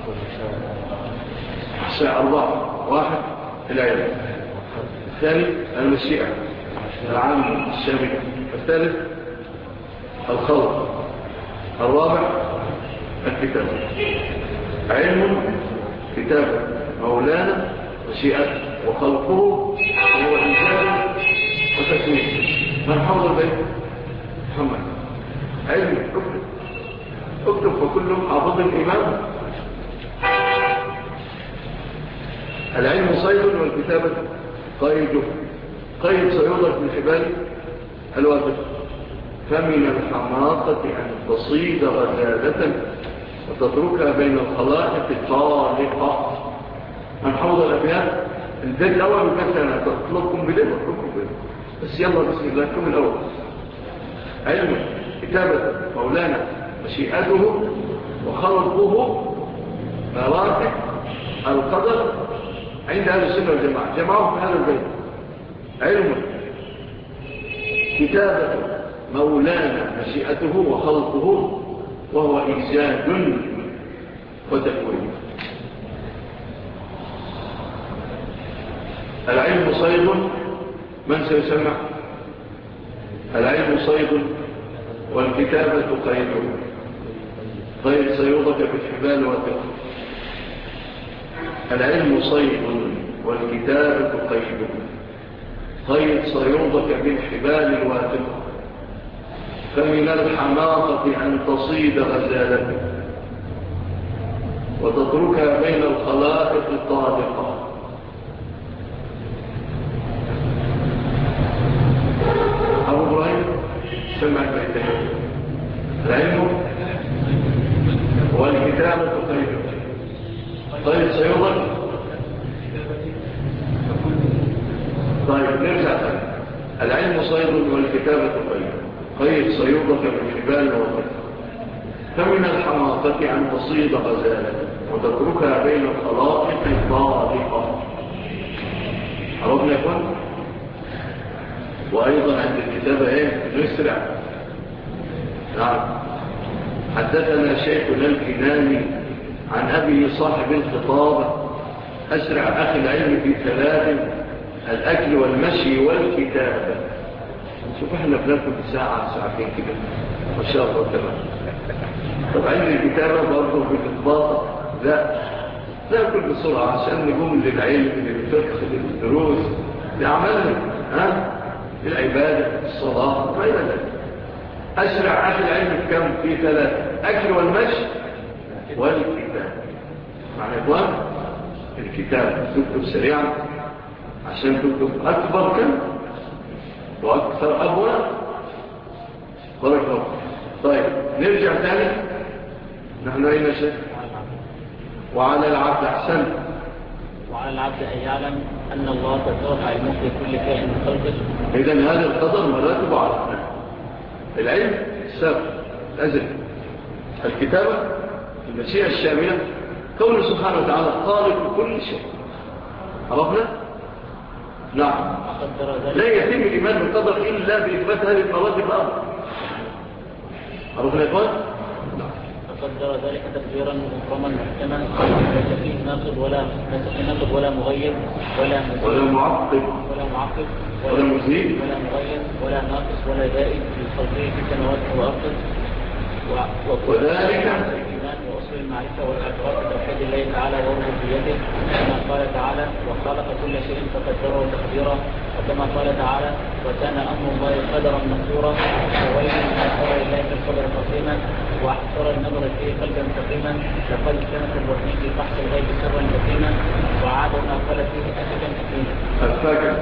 الساعة 4. واحد العلم، الثاني المشيئة العام الشاملة، الثالث الخلق، الرابع الكتاب. علم كتاب مولانا مشيئته وخلقه هو إنسان وتكوين. من حول البيت محمد علم اكتب فكلهم حافظ الإمام. العلم صيد والكتابة قيده، قيد صيودك من حبال الواثق. فمن الحماقة أن تصيد غزالة وتتركها بين الخلائق طالقة. من حوض الأبيات البيت الأول بس أنا تطلبكم بليه بس يلا بسم الله كم الأول. علم كتابة مولانا مشيئته وخلقه مراتب القدر عند أهل السنة والجماعة، جمعهم في هذا البيت. علم كتابة مولانا مشيئته وخلقه وهو إيجاد وتكوين. العلم صيد، من سيسمع؟ العلم صيد والكتابة قيد، قيد صيودك بالحبال والثقل. العلم صيد والكتابة قيد، قيد صيودك بالحبال الواثقة. فمن الحماقة أن تصيد غزالة وتتركها بين الخلائق الطالقة. أبو إبراهيم سمع البيتين. العلم والكتابة قيد صيودك. طيب نرجع ثاني. العلم صيد والكتابة قيد صيودك بالحبال والقدر. فمن الحماقة أن تصيد غزالة وتتركها بين الخلائق الطالقة. عرفنا يا اخوان؟ وأيضا عند الكتابة نسرع. نعم. حدثنا شيخنا الكناني عن أبي صاحب الخطابة: أسرع أخي العلم في 3: الأكل والمشي والكتابة. شوف احنا بناكل ساعة ساعتين كده ما شاء الله تمام. طب علم الكتابة برضه في الإطباق لا ناكل بسرعة عشان نقوم للعلم للفقه للدروس لأعمالنا للعبادة الصلاة ما إلى ذلك. أسرع أخي العلم كم في 3: أكل والمشي والكتاب. معنى إخوان الكتاب تكتب سريعا عشان تكتب أكبر كم وأكثر أبواب. طيب نرجع ثاني. نحن أين شيء؟ وعلى العبد أحسن. وعلى العبد أن يعلم أن الله قد رفع علمه في كل كائن من خلقه. إذن هذا القدر مراتب على العلم السابق الأزل، الكتابة المشيئة الشاملة، كونه سبحانه وتعالى خالق كل شيء. عرفنا؟ نعم. لا يتم الإيمان بالقدر إلا بإثبات هذه المراتب الأرض. عرفنا يا إخوان؟ نعم. فقدر ذلك تقديرا مكرما محكما ليس فيه ناقض ولا مغير ولا معقب ولا مزيد ولا مغير ولا ناقص ولا زائد في خلقه في السماوات والأرض. وذلك الإيمان وأصول المعرفة والأقرار بتوحيد الله تعالى وربوبيته كما قال تعالى وخلق كل شيء فقدره تقديرا وكما قال تعالى وكان أمر الله قدرا مقدورا وويل من أثر الله في القدر قسيما وأحسر النظر فيه قلبا سقيما لقد كانت الوحيد في بحث الغيب سرا كثيما وعاد ما قال فيه أسفا كثيما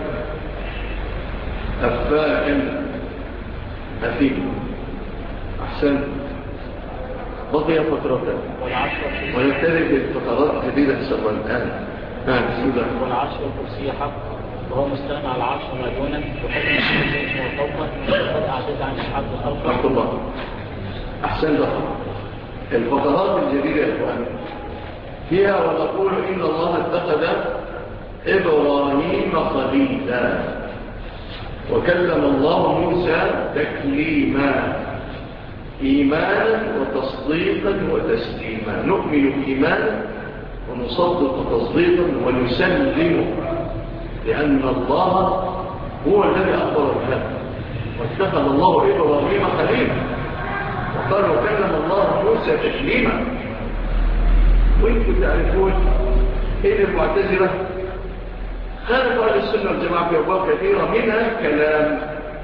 أفاكا أثيما. أحسن. بقي فترة ونبتدئ بالفترات الجديدة إن شاء الله الآن. بسم الله. والعرش والكرسي حق وهو مستلم على العرش وما دونه وحكم كل شيء وفوقه وقد أعجز عن إحاطة خلقه. حق الله. أحسن بقى. الفترات الجديدة يا إخوان فيها ونقول إن الله اتخذ إبراهيم خليلا وكلم الله موسى تكليما إيمانا وتصديقا وتسليما. نؤمن إيمانا ونصدق تصديقا ونسلم لأن الله هو الذي أخبر بهذا واتخذ الله إبراهيم خليلا وقال وكلم الله موسى تكليما. وانتم تعرفون إن المعتزلة خالفوا أهل السنة والجماعة في أبواب كثيرة منها الكلام.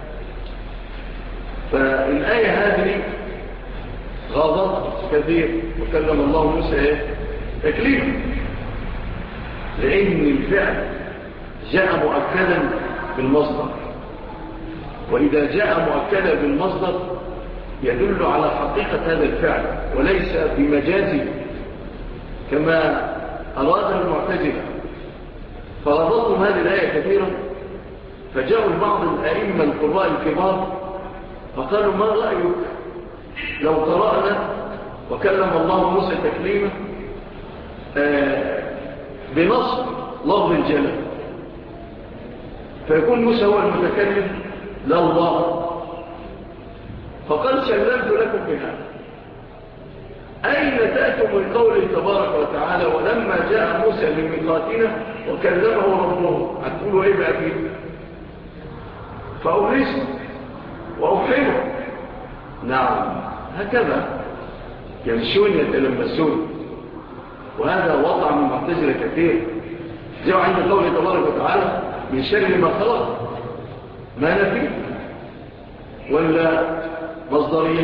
فالآية هذه غاضت كثير وكلم الله موسى تكليما لأن الفعل جاء مؤكدا بالمصدر وإذا جاء مؤكدا بالمصدر يدل على حقيقة هذا الفعل وليس بمجازه كما أراد المعتزلة. فرضتهم هذه الآية كثيرا فجاءوا بعض الأئمة القراء الكبار فقالوا ما رأيك لو قرأنا وكلم الله موسى تكليما بنص لفظ الجلال فيكون موسى هو المتكلم لا الله. فقال سلمت لكم بهذا. أين تأتوا من قوله تبارك وتعالى ولما جاء موسى من ميقاتنا وكلمه ربه هتقولوا ايه بقى فيه؟ فأوليسه وأفهمه. نعم هكذا يمشون يتلمسون وهذا وضع من معتزلة كثير. جاءوا عند قوله تبارك وتعالى من شر ما خلق ما نفي ولا مصدرية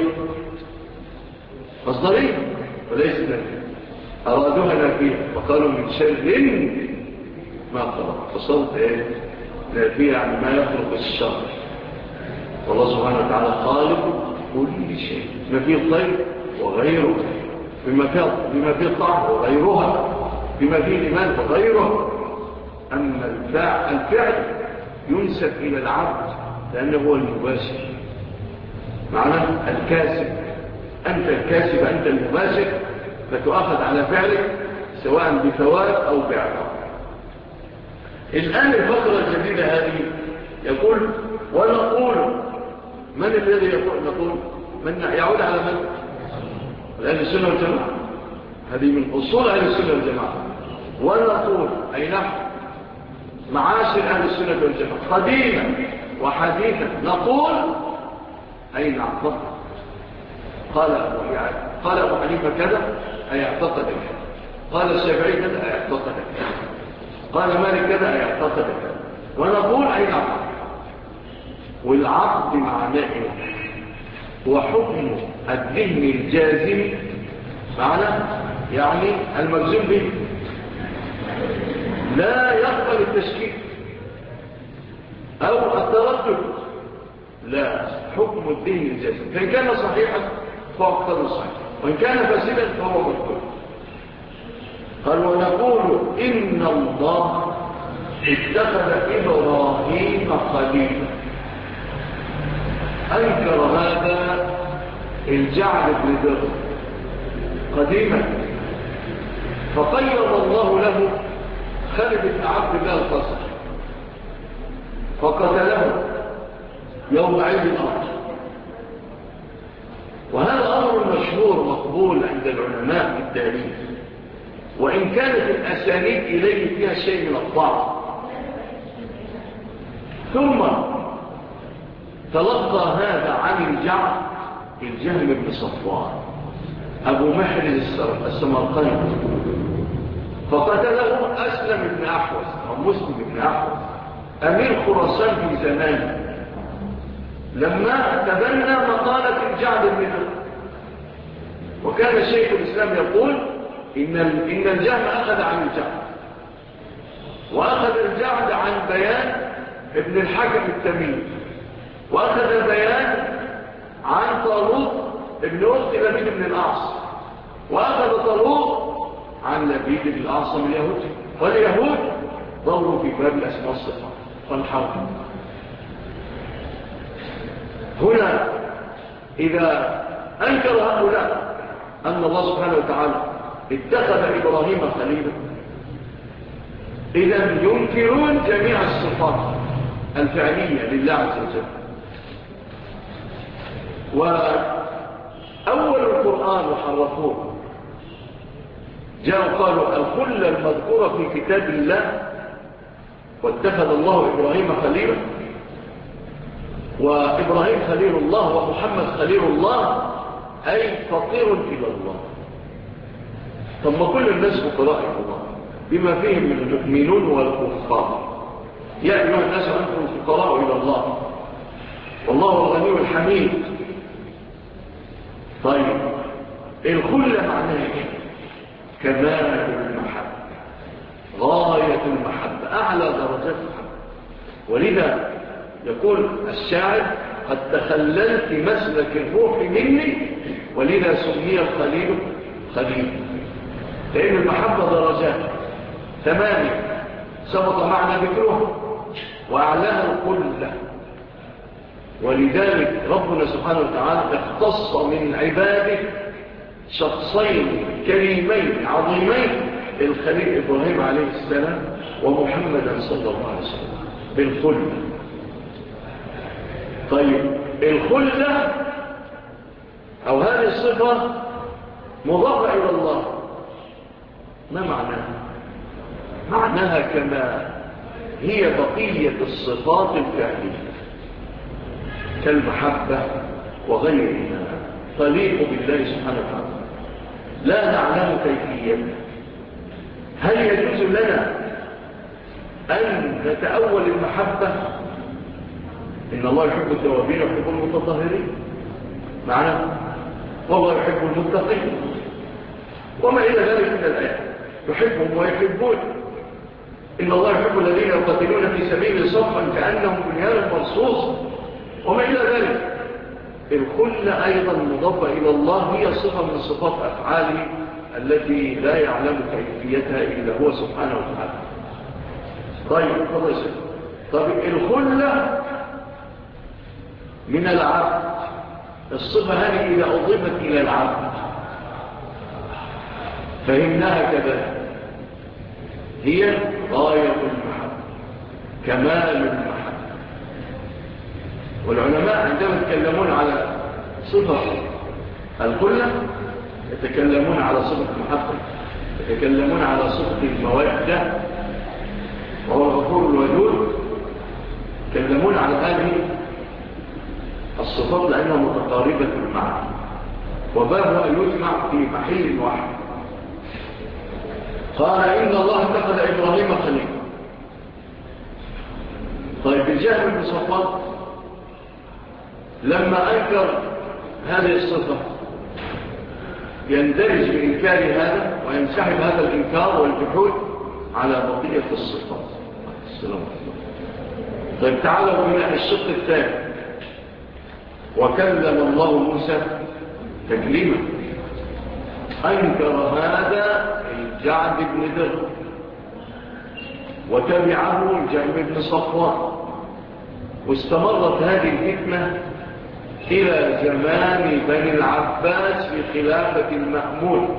وليس نفي أرادوها نفية وقالوا من شر ما خلق فصلت ايه نفية يعني ما يخلق الشر. والله سبحانه وتعالى خالق كل شيء بما فيه الطيب وغيره بما فيه الطعم وغيرها بما فيه الإيمان وغيره. أما الفعل ينسب إلى العبد لأنه هو المباشر معنى الكاسب. أنت الكاسب أنت المباشر فتؤخذ على فعلك سواء بثواب أو بعقاب. الآن الفقرة الجديدة هذه يقول ونقول من الذي نقول من يعود على من؟ أهل السنة والجماعة. هذه من أصول أهل السنة والجماعة. ونقول أي نحن معاشر أهل السنة والجماعة قديما وحديثا نقول أي نعتقد. قال أبو حنيفة كذا أي اعتقد كذا. قال الشافعي كذا أي اعتقد كذا. قال مالك كذا أي اعتقد كذا. ونقول أي نعتقد. والعقد معناه هو حكم الذهن الجازم معنى يعني المجزوم به لا يقبل التشكيك أو التردد. لا حكم الذهن الجازم فإن كان صحيحا فهو اقتضى الصحيح وإن كان فاسدا فهو مذكور. قال ونقول إن الله اتخذ إبراهيم خليلا. أنكر هذا الجعل بن درهم قديما فقيض الله له خالد بن عبد الله القصر فقتله يوم عيد الأضحى. وهذا أمر مشهور مقبول عند العلماء في التاريخ وإن كانت الأسانيد إليه فيها شيء من الضعف. ثم تلقى هذا عن الجعل الجهم بن صفوان أبو محرز السمرقندي، فقتله أسلم بن أحوص أو مسلم بن أحوص أمير خراسان في زمانه، لما تبنى مقالة الجعد بن درهم. وكان شيخ الإسلام يقول إن الجهم أخذ عن الجعد، وأخذ الجعد عن بيان ابن الحكم التميمي، وأخذ البيان عن طالوت ابن أخت لبيد بن الأعصم، وأخذ طالوت عن لبيد بن الأعصم اليهودي. واليهود ضلوا في باب الأسماء والصفات والحرب. هنا إذا أنكر هؤلاء أن الله سبحانه وتعالى اتخذ إبراهيم خليلا، إذا ينكرون جميع الصفات الفعلية لله عز وجل. وأول القرآن وحرفوه جاءوا قالوا الخلة المذكورة في كتاب الله واتخذ الله إبراهيم خليلا، وإبراهيم خليل الله ومحمد خليل الله، أي فقير إلى الله. ثم كل الناس فقراء إلى الله بما فيهم من المؤمنون والكفار. يا أيها الناس أنتم فقراء إلى الله والله الغني الحميد. طيب الخلة معناها إيه؟ كمال المحبة، غاية المحبة، أعلى درجات المحبة. ولذا يقول الشاعر قد تخللت مسلك الروح مني ولذا سمي الخليل خليل. لأن المحبة درجات 8 سبق معنا ذكرها، وأعلاها الخلة. ولذلك ربنا سبحانه وتعالى اختص من عباده شخصين كريمين عظيمين، الخليل إبراهيم عليه السلام ومحمدا صلى الله عليه وسلم بالخلة. طيب الخلة أو هذه الصفة مضافة إلى الله، ما معناها؟ معناها كما هي بقية الصفات الفعلية كالمحبة وغيرها تليق بالله سبحانه وتعالى، لا نعلم كيفيتها. هل يجوز لنا أن نتأول المحبة؟ إن الله يحب التوابين ويحب المتطهرين، معنى والله يحب المتقين وما إلى ذلك من الآيات، يحبهم ويحبون. إن الله يحب الذين يقاتلون في سبيل صفا كأنهم بنيان مرصوص وما إلى ذلك. الخلة أيضا مضافة إلى الله، هي صفة من صفات أفعاله التي لا يعلم كيفيتها إلا هو سبحانه وتعالى. طيب الخلة من العبد، الصفة هذه إذا أضيفت إلى العبد فهمناها كذلك، هي غاية المحبة، كمال المحبة. والعلماء عندما يتكلمون على صفة الخلة يتكلمون على صفة المحبة، يتكلمون على صفة المودة وهو الغفور الودود، يتكلمون على هذه الصفات لأنها متقاربة المعنى وبابها يجمع في محل واحد. قال إن الله اتخذ إبراهيم خليلا. طيب الجهم بن صفوان لما أنكر هذه الصفة يندرج بإنكار هذا وينسحب هذا الإنكار والجحود على بقية الصفات. السلام عليكم. طيب تعالوا بنا الشق الثاني. وكلم الله موسى تكليما. أنكر هذا الجعد بن درهم وتبعه الجهم بن صفوان، واستمرت هذه الفتنة إلى زمان بني العباس في خلافة المأمون،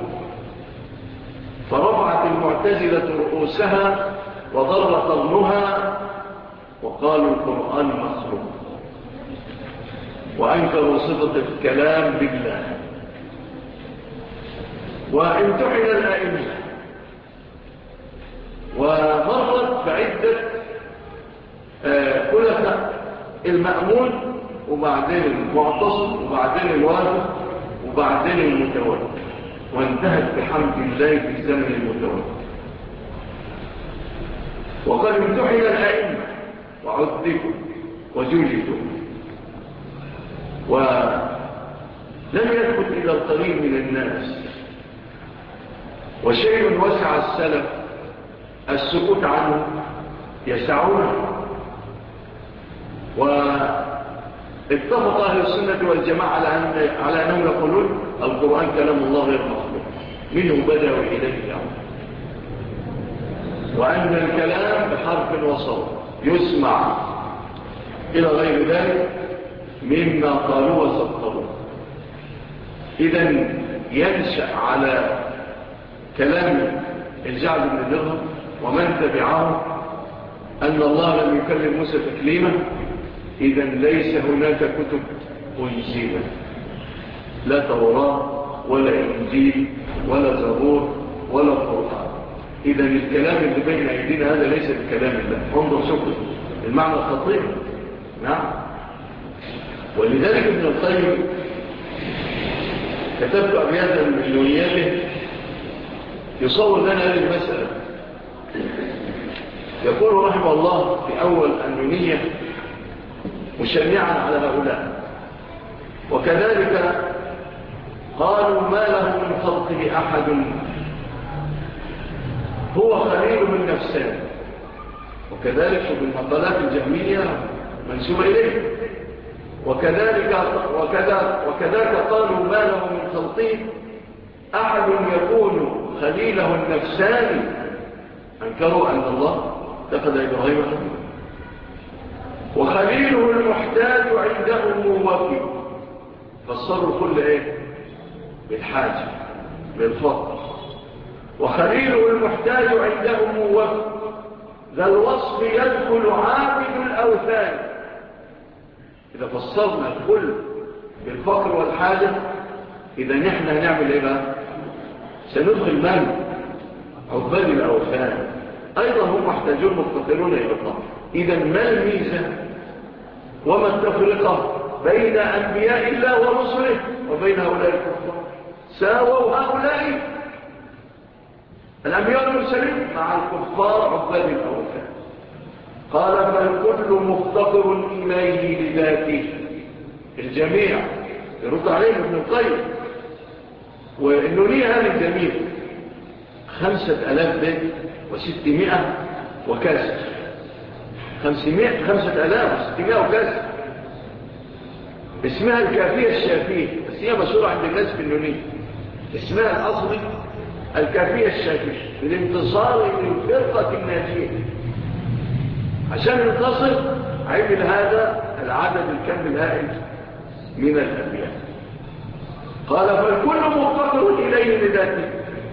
فرفعت المعتزلة رؤوسها وضر قرنها وقالوا القرآن مخلوق، وأنكروا صفة الكلام بالله. وامتحن الآئمة ومرت بعدة خلفاء. المأمون وبعدين المعتصم وبعدين الواجب وبعدين المتوالي، وانتهت بحمد الله في الزمن المتوالي. وقد امتحن الأئمة وعذبوا وجلدوا، ولم يثبت إلى القليل من الناس، وشيء وسع السلف السكوت عنه يسعونه. واتفق أهل السنة والجماعة على أنهم يقولون القرآن كلام الله غير مخلوق، منه بدأ وإليه يعود، وأن الكلام بحرف وصوت يسمع إلى غير ذلك مما قالوا وسطروا. إذن ينشأ على كلام الجعد بن درهم ومن تبعه أن الله لم يكلم موسى تكليما، إذن ليس هناك كتب أنزيلة، لا توراة ولا إنجيل ولا زبور ولا قرآن. إذن الكلام اللي بين أيدينا هذا ليس بكلام الله. انظر شكرا المعنى الخطير. نعم. ولذلك ابن القيم كتبت أبياتا من نونياته يصور لنا هذه المسألة. يقول رحمه الله في أول النونية مشنعا على هؤلاء: وكذلك قالوا ما له من خلقه أحد هو خليل من نفسه. وكذلك بالمقالات الجهمية منسوبة إليه. وكذاك قالوا ما له من خلقه أحد يكون خليله النفساني. أنكروا أن الله اتخذ إبراهيم خليلا. وخليله المحتاج عنده موفي. فسروا كل بالحاجة بالفقر. وخليله المحتاج عنده موفي ذا الوصف يدخل عابد الأوثان. إذا فسرنا الكل بالفقر والحاجة، إذا نحن هنعمل إيه بقى؟ سندخل من؟ عباد الأوثان أيضا هم محتاجون مفتقرون إلى الله. إذا ما الميزة وما التفرقة بين أنبياء الله ورسله وبين هؤلاء الكفار؟ ساووا هؤلاء الأنبياء والمرسلين مع الكفار عباد الأوثان. قال فالكل مفتقر إليه لذاته. الجميع يرد عليه ابن القيم. والنونية هذه الجميع 5000 بيت و600 وكسر. 5600 وكسر. اسمها الكافية الشافية، بس هي مشهورة عند الناس في النونية. اسمها الأصلي الكافية الشافية للانتصار للفرقة الناجية. عشان ينتصر عمل هذا العدد الكم الهائل من الأنبياء. قال فالكل مفتقر إليه لذاته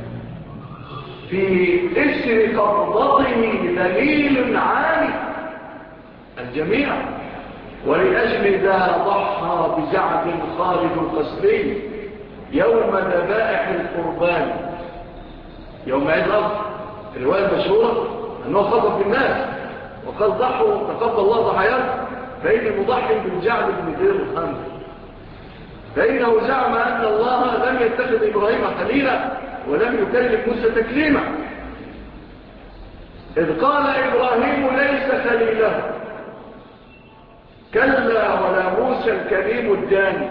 في إسر قبضته دليل عالي. الجميع. ولأجل ذا ضحى بجعد خالد القسري يوم ذبائح القربان. يوم عيد الأضحى الرواية المشهورة أنه خطب في الناس وقال ضحوا تقبل الله ضحاياكم فإني مضحي بالجعد بن درهم، فإنه زعم أن الله لم يتخذ إبراهيم خليلا ولم يكلم موسى تكليما، إذ قال إبراهيم ليس خليله كلا ولا موسى الكريم الداني.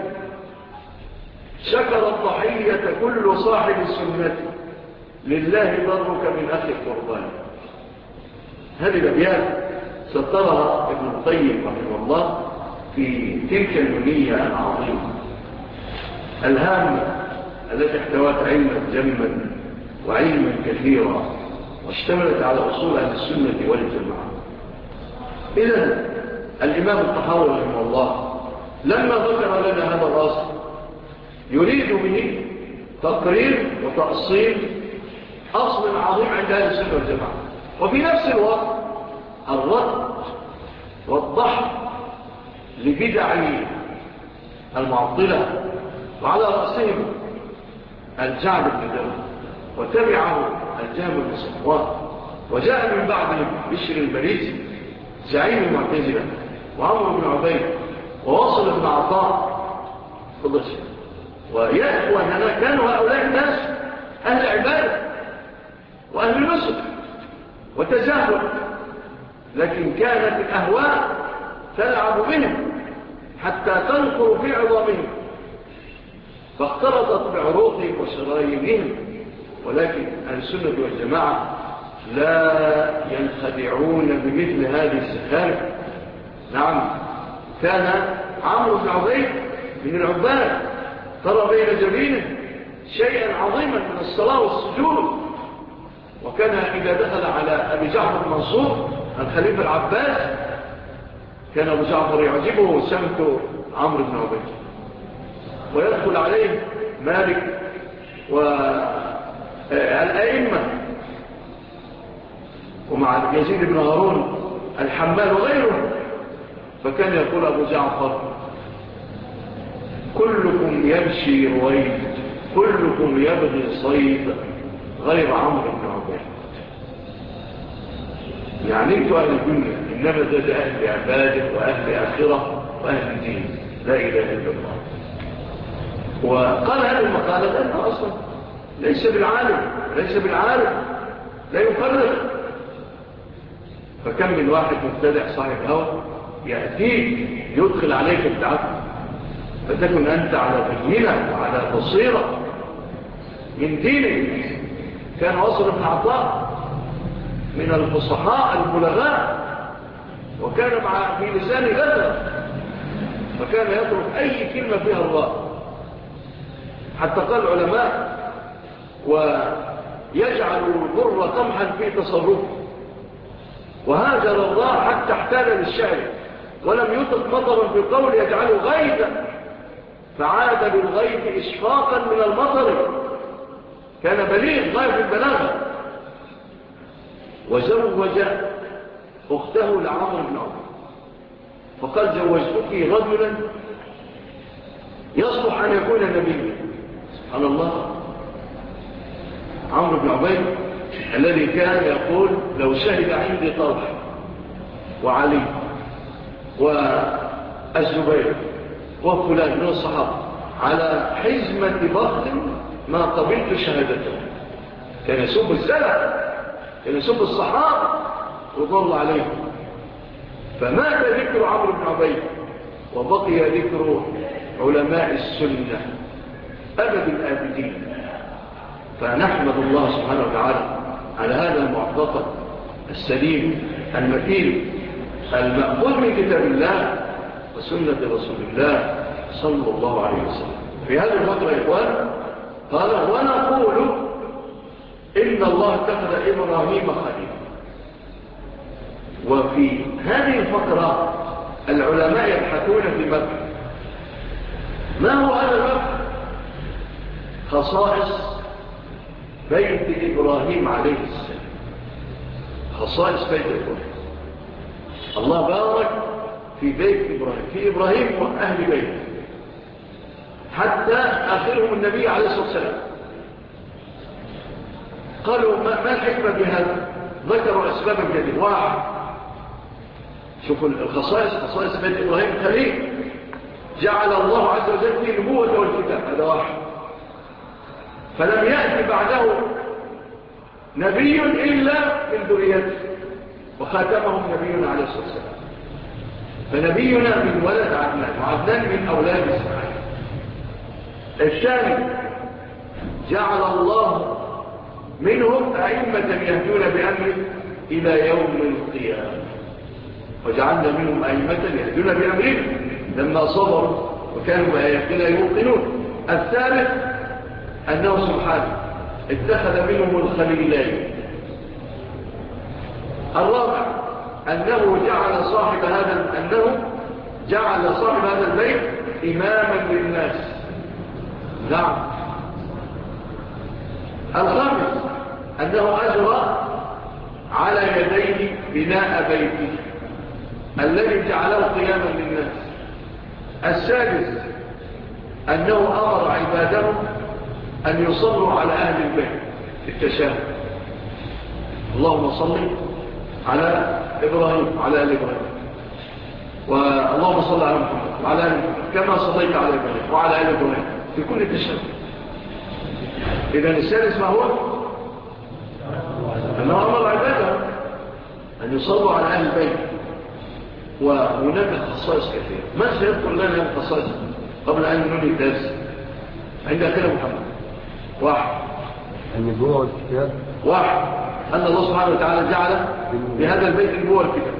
شكر الضحية كل صاحب السنة لله ضرك من أخي القربان. هذه الأبيات سطرها ابن القيم رحمه الله في تلك النونية العظيمة الهامة التي احتوت علما جما وعلما كثيرا واشتملت على أصول أهل السنة والجماعة. إذن الإمام الطحاوي رحمه الله لما ذكر لنا هذا الأصل يريد به تقرير وتأصيل أصل عظيم عند أهل السنة والجماعة، وفي نفس الوقت الرد والضحك لبدع المعطلة، وعلى رأسهم الجعد بن درهم وتبعه الجهم بن صفوان، وجاء من بعدهم بشر البريسي زعيم المعتزلة وعمر بن عبيد وواصل بن بن عطاء قدس ويأخوا أننا كانوا هؤلاء الناس أهل عبادة وأهل نصر وتزاهد، لكن كانت الأهواء تلعب بهم حتى تنقر في عظامهم فاختلطت بعروقهم وشرايينهم. ولكن أهل السنة والجماعة لا ينخدعون بمثل هذه الزخارف. نعم، كان عمرو بن عبيد من العباد ترى بين جبينه شيئا عظيما من الصلاة والسجود، وكان إذا دخل على أبي جعفر المنصور الخليفة العباس كان أبو جعفر يعجبه سمت عمرو بن عبيد، ويدخل عليه مالك والأئمة ومع يزيد بن هارون الحمال وغيره، فكان يقول أبو جعفر كلكم يمشي رويد كلكم يبغي صيد غير عمرو بن عبيد. يعني انتوا أهل الدنيا، إنما ده أهل عبادة وأهل آخرة وأهل دين، لا إله إلا الله. وقال هذه المقالة لأنه أصلا ليس بالعالم لا يفرق. فكم من واحد مبتدع صاحب هوى يأتيك يدخل عليك التعب، فتكن أنت على بينة وعلى بصيرة من دينك. كان وصل بن عطاء من الفصحاء البلغاء، وكان في لسان غزة، فكان يطلب أي كلمة فيها الراء، حتى قال العلماء ويجعل البر قمحا في تصرفه، وهاجر الراء حتى احتال للشعر، ولم يطق مطرا في قول يجعله غيثا، فعاد بالغيث إشفاقا من المطر. كان بليغ غاية البلاغة. وزوج أخته لعمرو بن عوف، فقال زوجتك رجلا يصلح أن يكون نبيا. سبحان الله. عمرو بن عبيد الذي كان يقول لو شهد عندي طلحة وعلي والزبير وفلان من الصحابة على حزمة بخت ما قبلت شهادته. كان يسب السلف، كان يسب الصحابة وضل عليهم. فمات ذكر عمرو بن عبيد وبقي ذكر علماء السنة أبد الآبدين. فنحمد الله سبحانه وتعالى على هذا المعتقد السليم المتين المأخوذ من كتاب الله وسنة رسول الله صلى الله عليه وسلم. في هذه الفترة يا إخوان قال ونقول إن الله اتخذ إبراهيم خليلا. وفي هذه الفترة العلماء يبحثون في مكة ما هو هذا المكة؟ خصائص بيت إبراهيم عليه السلام. خصائص بيت إبراهيم. الله بارك في بيت إبراهيم، في إبراهيم وأهل بيته، حتى آخرهم النبي عليه الصلاة والسلام. قالوا ما الحكمة بهذا؟ ذكروا أسبابا جديدة. واحد، شوفوا الخصائص، خصائص بيت إبراهيم خليل جعل الله عز وجل فيه النبوة والكتاب، هذا واحد. فلم يأتي بعده نبي إلا من ذريته، وخاتمهم نبينا عليه الصلاة والسلام. فنبينا من ولد عدنان، وعدنان من أولاد إسماعيل. الثاني، جعل الله منهم أئمة يهدون بأمره إلى يوم القيامة، وجعلنا منهم أئمة يهدون بأمره لما صبروا وكانوا بآياتنا يوقنون. الثالث أنه سبحانه اتخذ منهم الخليلين. الرابع أنه جعل صاحب هذا البيت إماما للناس. نعم. الخامس أنه أجرى على يديه بناء بيته الذي جعله قياما للناس. السادس أنه أمر عباده أن يصلوا على أهل البيت بالتشهد. اللهم صل على إبراهيم على آل إبراهيم. واللهم صل على محمد وعلى آل محمد كما صليت على إبراهيم وعلى آل إبراهيم في كل تشهد. إذا الثالث ما هو؟ أنه أمر عباده أن يصلوا على أهل البيت. وهناك خصائص كثيرة. ما سيذكر لنا الخصائص قبل أن ننهي الدرس؟ عندنا كده محمد. واحد، النبوة والكتاب. واحد، أن الله سبحانه وتعالى جعل بهذا البيت النبوة والكتاب.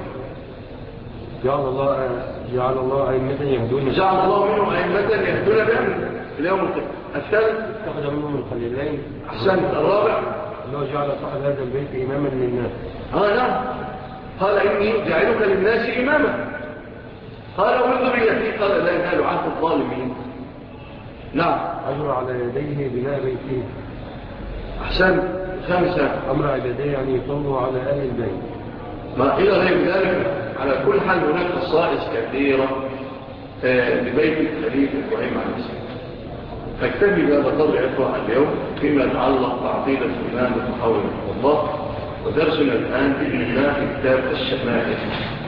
جعل الله أئمة يهدون، جعل الله منهم أئمة يهدون بهم اليوم القيامة. الثالث اتخذ منهم الخليلين. أحسنت. الرابع الله جعل صاحب هذا البيت إماما للناس. نعم، قال إني جعلك للناس إماما. قال ومن ذريتي؟ قال لا ينال عهد الظالمين. نعم. أجر على يديه بناء بيته. أحسن. خامسا أمر عبادية أن يصلوا على أهل البيت. ما إلى غير ذلك. على كل حال هناك خصائص كثيرة لبيت الخليفة إبراهيم عليه السلام. فاكتفي بهذا القدر يا إخوة اليوم فيما يتعلق بعقيدة الإمام الطحاوي رحمه الله. ودرسنا الآن بإذن الله في كتاب الشمائل.